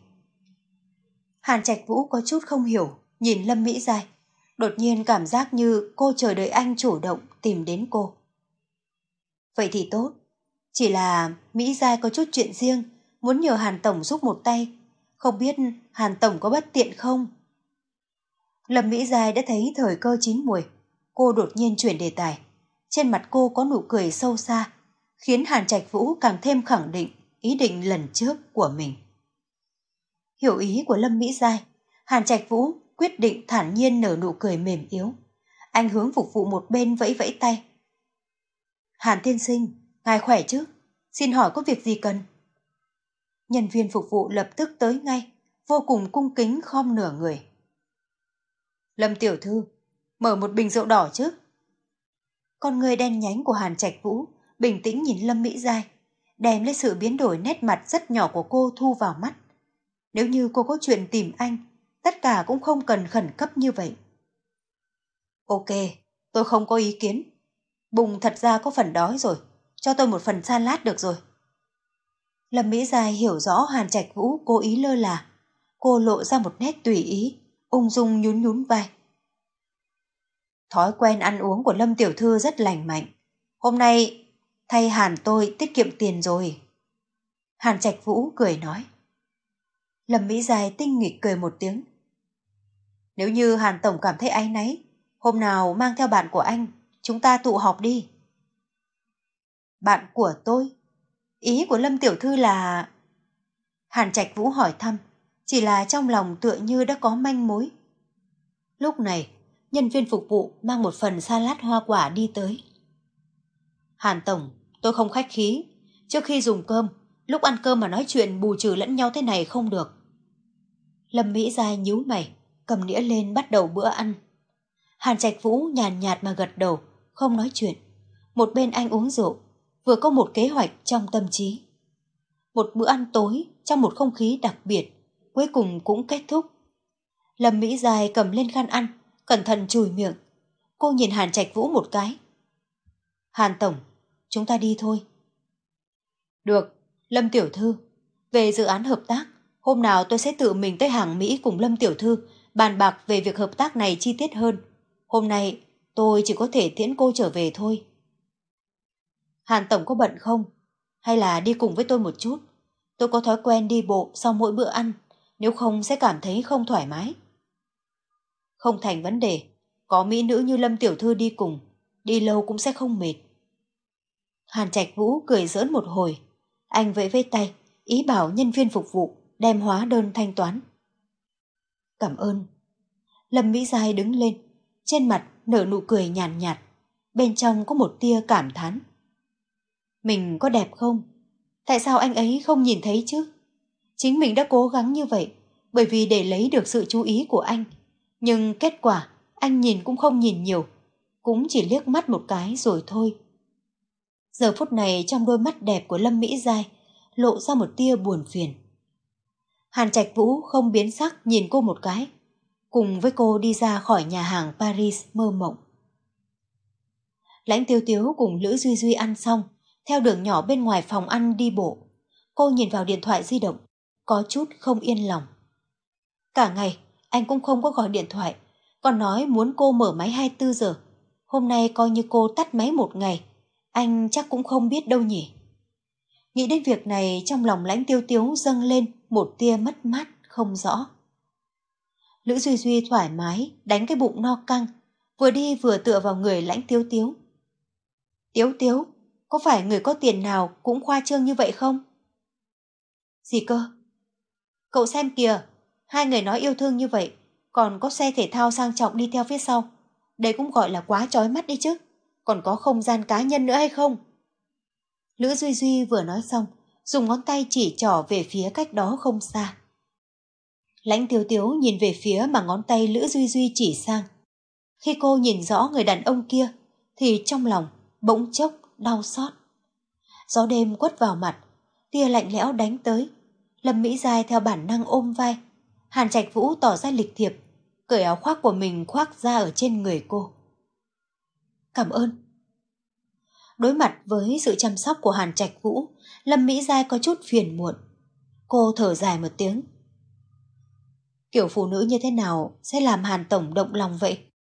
Hàn Trạch Vũ có chút không hiểu, nhìn Lâm Mỹ Giai, đột nhiên cảm giác như cô chờ đợi anh chủ động tìm đến cô. Vậy thì tốt, chỉ là Mỹ Giai có chút chuyện riêng, muốn nhờ Hàn Tổng giúp một tay, không biết Hàn Tổng có bất tiện không? Lâm Mỹ Giai đã thấy thời cơ chín muồi, cô đột nhiên chuyển đề tài, trên mặt cô có nụ cười sâu xa, khiến Hàn Trạch Vũ càng thêm khẳng định ý định lần trước của mình. Hiểu ý của Lâm Mỹ Giai, Hàn Trạch Vũ quyết định thản nhiên nở nụ cười mềm yếu. Anh hướng phục vụ một bên vẫy vẫy tay. Hàn tiên sinh, ngài khỏe chứ? Xin hỏi có việc gì cần? Nhân viên phục vụ lập tức tới ngay, vô cùng cung kính khom nửa người. Lâm tiểu thư, mở một bình rượu đỏ chứ? Con người đen nhánh của Hàn Trạch Vũ bình tĩnh nhìn Lâm Mỹ Giai, đem lấy sự biến đổi nét mặt rất nhỏ của cô thu vào mắt. Nếu như cô có chuyện tìm anh, tất cả cũng không cần khẩn cấp như vậy. Ok, tôi không có ý kiến. Bụng thật ra có phần đói rồi, cho tôi một phần salad được rồi. Lâm Mỹ Giai hiểu rõ Hàn Trạch Vũ cố ý lơ là. Cô lộ ra một nét tùy ý, ung dung nhún nhún vai. Thói quen ăn uống của Lâm tiểu thư rất lành mạnh. Hôm nay thay Hàn tôi tiết kiệm tiền rồi. Hàn Trạch Vũ cười nói. Lâm Mỹ Giai tinh nghịch cười một tiếng. Nếu như Hàn Tổng cảm thấy áy náy, hôm nào mang theo bạn của anh, chúng ta tụ họp đi. Bạn của tôi? Ý của Lâm tiểu thư là... Hàn Trạch Vũ hỏi thăm, chỉ là trong lòng tựa như đã có manh mối. Lúc này, nhân viên phục vụ mang một phần salad hoa quả đi tới. Hàn Tổng, tôi không khách khí. Trước khi dùng cơm, lúc ăn cơm mà nói chuyện bù trừ lẫn nhau thế này không được. Lâm Mỹ Giai nhíu mày, cầm đĩa lên bắt đầu bữa ăn. Hàn Trạch Vũ nhàn nhạt mà gật đầu, không nói chuyện. Một bên anh uống rượu, vừa có một kế hoạch trong tâm trí. Một bữa ăn tối trong một không khí đặc biệt, cuối cùng cũng kết thúc. Lâm Mỹ Giai cầm lên khăn ăn, cẩn thận chùi miệng. Cô nhìn Hàn Trạch Vũ một cái. Hàn Tổng, chúng ta đi thôi. Được, Lâm Tiểu Thư. Về dự án hợp tác, hôm nào tôi sẽ tự mình tới hàng Mỹ cùng Lâm Tiểu Thư bàn bạc về việc hợp tác này chi tiết hơn. Hôm nay tôi chỉ có thể tiễn cô trở về thôi. Hàn Tổng có bận không? Hay là đi cùng với tôi một chút? Tôi có thói quen đi bộ sau mỗi bữa ăn, nếu không sẽ cảm thấy không thoải mái. Không thành vấn đề, có mỹ nữ như Lâm Tiểu Thư đi cùng, đi lâu cũng sẽ không mệt. Hàn Trạch Vũ cười giỡn một hồi, anh vẫy vẫy tay, ý bảo nhân viên phục vụ đem hóa đơn thanh toán. Cảm ơn. Lâm Mỹ Giai đứng lên, trên mặt nở nụ cười nhàn nhạt, bên trong có một tia cảm thán. Mình có đẹp không? Tại sao anh ấy không nhìn thấy chứ? Chính mình đã cố gắng như vậy, bởi vì để lấy được sự chú ý của anh. Nhưng kết quả, anh nhìn cũng không nhìn nhiều, cũng chỉ liếc mắt một cái rồi thôi. Giờ phút này trong đôi mắt đẹp của Lâm Mỹ Giai lộ ra một tia buồn phiền. Hàn Trạch Vũ không biến sắc nhìn cô một cái, cùng với cô đi ra khỏi nhà hàng Paris mơ mộng. Lãnh Tiêu Tiếu cùng Lữ Duy Duy ăn xong, theo đường nhỏ bên ngoài phòng ăn đi bộ. Cô nhìn vào điện thoại di động, có chút không yên lòng. Cả ngày, anh cũng không có gọi điện thoại, còn nói muốn cô mở máy hai mươi bốn giờ. Hôm nay coi như cô tắt máy một ngày, anh chắc cũng không biết đâu nhỉ. Nghĩ đến việc này, trong lòng Lãnh Tiêu Tiếu dâng lên một tia mất mát không rõ. Lữ Duy Duy thoải mái đánh cái bụng no căng, vừa đi vừa tựa vào người Lãnh Tiêu Tiếu. Tiếu Tiếu, có phải người có tiền nào cũng khoa trương như vậy không? Gì cơ? Cậu xem kìa, hai người nói yêu thương như vậy, còn có xe thể thao sang trọng đi theo phía sau. Đây cũng gọi là quá chói mắt đi chứ. Còn có không gian cá nhân nữa hay không? Lữ Duy Duy vừa nói xong, dùng ngón tay chỉ trỏ về phía cách đó không xa. Lãnh Tiếu Tiếu nhìn về phía mà ngón tay Lữ Duy Duy chỉ sang. Khi cô nhìn rõ người đàn ông kia, thì trong lòng bỗng chốc đau xót. Gió đêm quất vào mặt, tia lạnh lẽo đánh tới. Lâm Mỹ Giai theo bản năng ôm vai. Hàn Trạch Vũ tỏ ra lịch thiệp, cởi áo khoác của mình khoác ra ở trên người cô. Cảm ơn. Đối mặt với sự chăm sóc của Hàn Trạch Vũ, Lâm Mỹ Giai có chút phiền muộn. Cô thở dài một tiếng. Kiểu phụ nữ như thế nào sẽ làm Hàn Tổng động lòng vậy?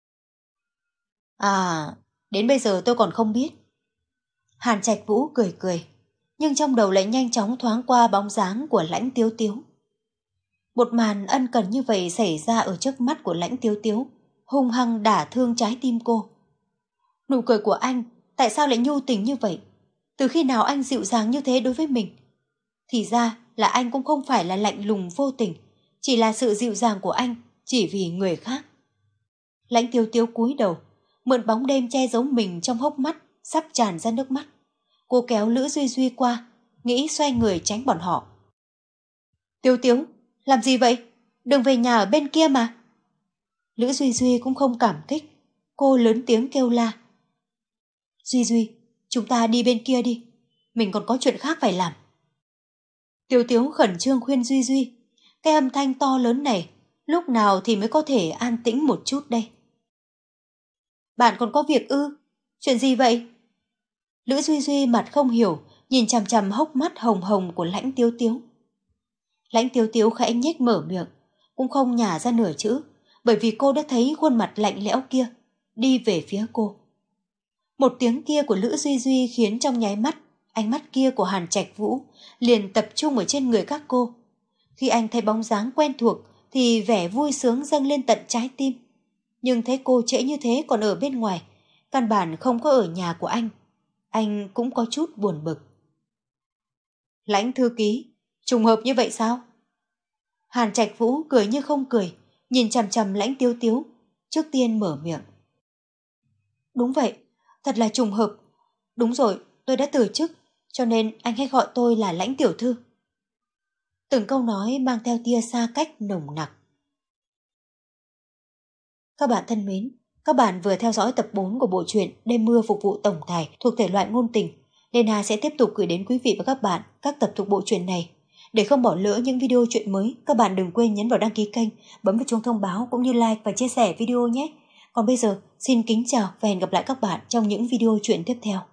À, đến bây giờ tôi còn không biết. Hàn Trạch Vũ cười cười, nhưng trong đầu lại nhanh chóng thoáng qua bóng dáng của Lãnh Tiếu Tiếu. Một màn ân cần như vậy xảy ra ở trước mắt của Lãnh Tiếu Tiếu, hung hăng đả thương trái tim cô. Nụ cười của anh tại sao lại nhu tình như vậy? Từ khi nào anh dịu dàng như thế đối với mình? Thì ra là anh cũng không phải là lạnh lùng vô tình, chỉ là sự dịu dàng của anh chỉ vì người khác. Lãnh Tiếu Tiếu cúi đầu, mượn bóng đêm che giấu mình trong hốc mắt sắp tràn ra nước mắt. Cô kéo Lữ Duy Duy qua, nghĩ xoay người tránh bọn họ. Tiếu Tiếu, làm gì vậy? Đừng về nhà ở bên kia mà. Lữ Duy Duy cũng không cảm kích, cô lớn tiếng kêu la. Duy Duy, chúng ta đi bên kia đi, mình còn có chuyện khác phải làm. Tiếu Tiếu khẩn trương khuyên Duy Duy, cái âm thanh to lớn này, lúc nào thì mới có thể an tĩnh một chút đây? Bạn còn có việc ư? Chuyện gì vậy? Lữ Duy Duy mặt không hiểu, nhìn chằm chằm hốc mắt hồng hồng của Lãnh Tiếu Tiếu. Lãnh Tiếu Tiếu khẽ nhếch mở miệng, cũng không nhả ra nửa chữ, bởi vì cô đã thấy khuôn mặt lạnh lẽo kia đi về phía cô. Một tiếng kia của Lữ Duy Duy khiến trong nháy mắt, ánh mắt kia của Hàn Trạch Vũ liền tập trung ở trên người các cô. Khi anh thấy bóng dáng quen thuộc thì vẻ vui sướng dâng lên tận trái tim. Nhưng thấy cô trễ như thế còn ở bên ngoài, căn bản không có ở nhà của anh, anh cũng có chút buồn bực. Lãnh thư ký, trùng hợp như vậy sao? Hàn Trạch Vũ cười như không cười, nhìn chằm chằm Lãnh Tiếu Tiếu, trước tiên mở miệng. Đúng vậy, thật là trùng hợp. Đúng rồi, tôi đã từ chức, cho nên anh hãy gọi tôi là Lãnh tiểu thư. Từng câu nói mang theo tia xa cách nồng nặc. Các bạn thân mến, các bạn vừa theo dõi tập bốn của bộ truyện Đêm mưa phục vụ tổng tài thuộc thể loại ngôn tình. Lê Na sẽ tiếp tục gửi đến quý vị và các bạn các tập thuộc bộ truyện này. Để không bỏ lỡ những video truyện mới, các bạn đừng quên nhấn vào đăng ký kênh, bấm vào chuông thông báo cũng như like và chia sẻ video nhé. Còn bây giờ, xin kính chào và hẹn gặp lại các bạn trong những video truyện tiếp theo.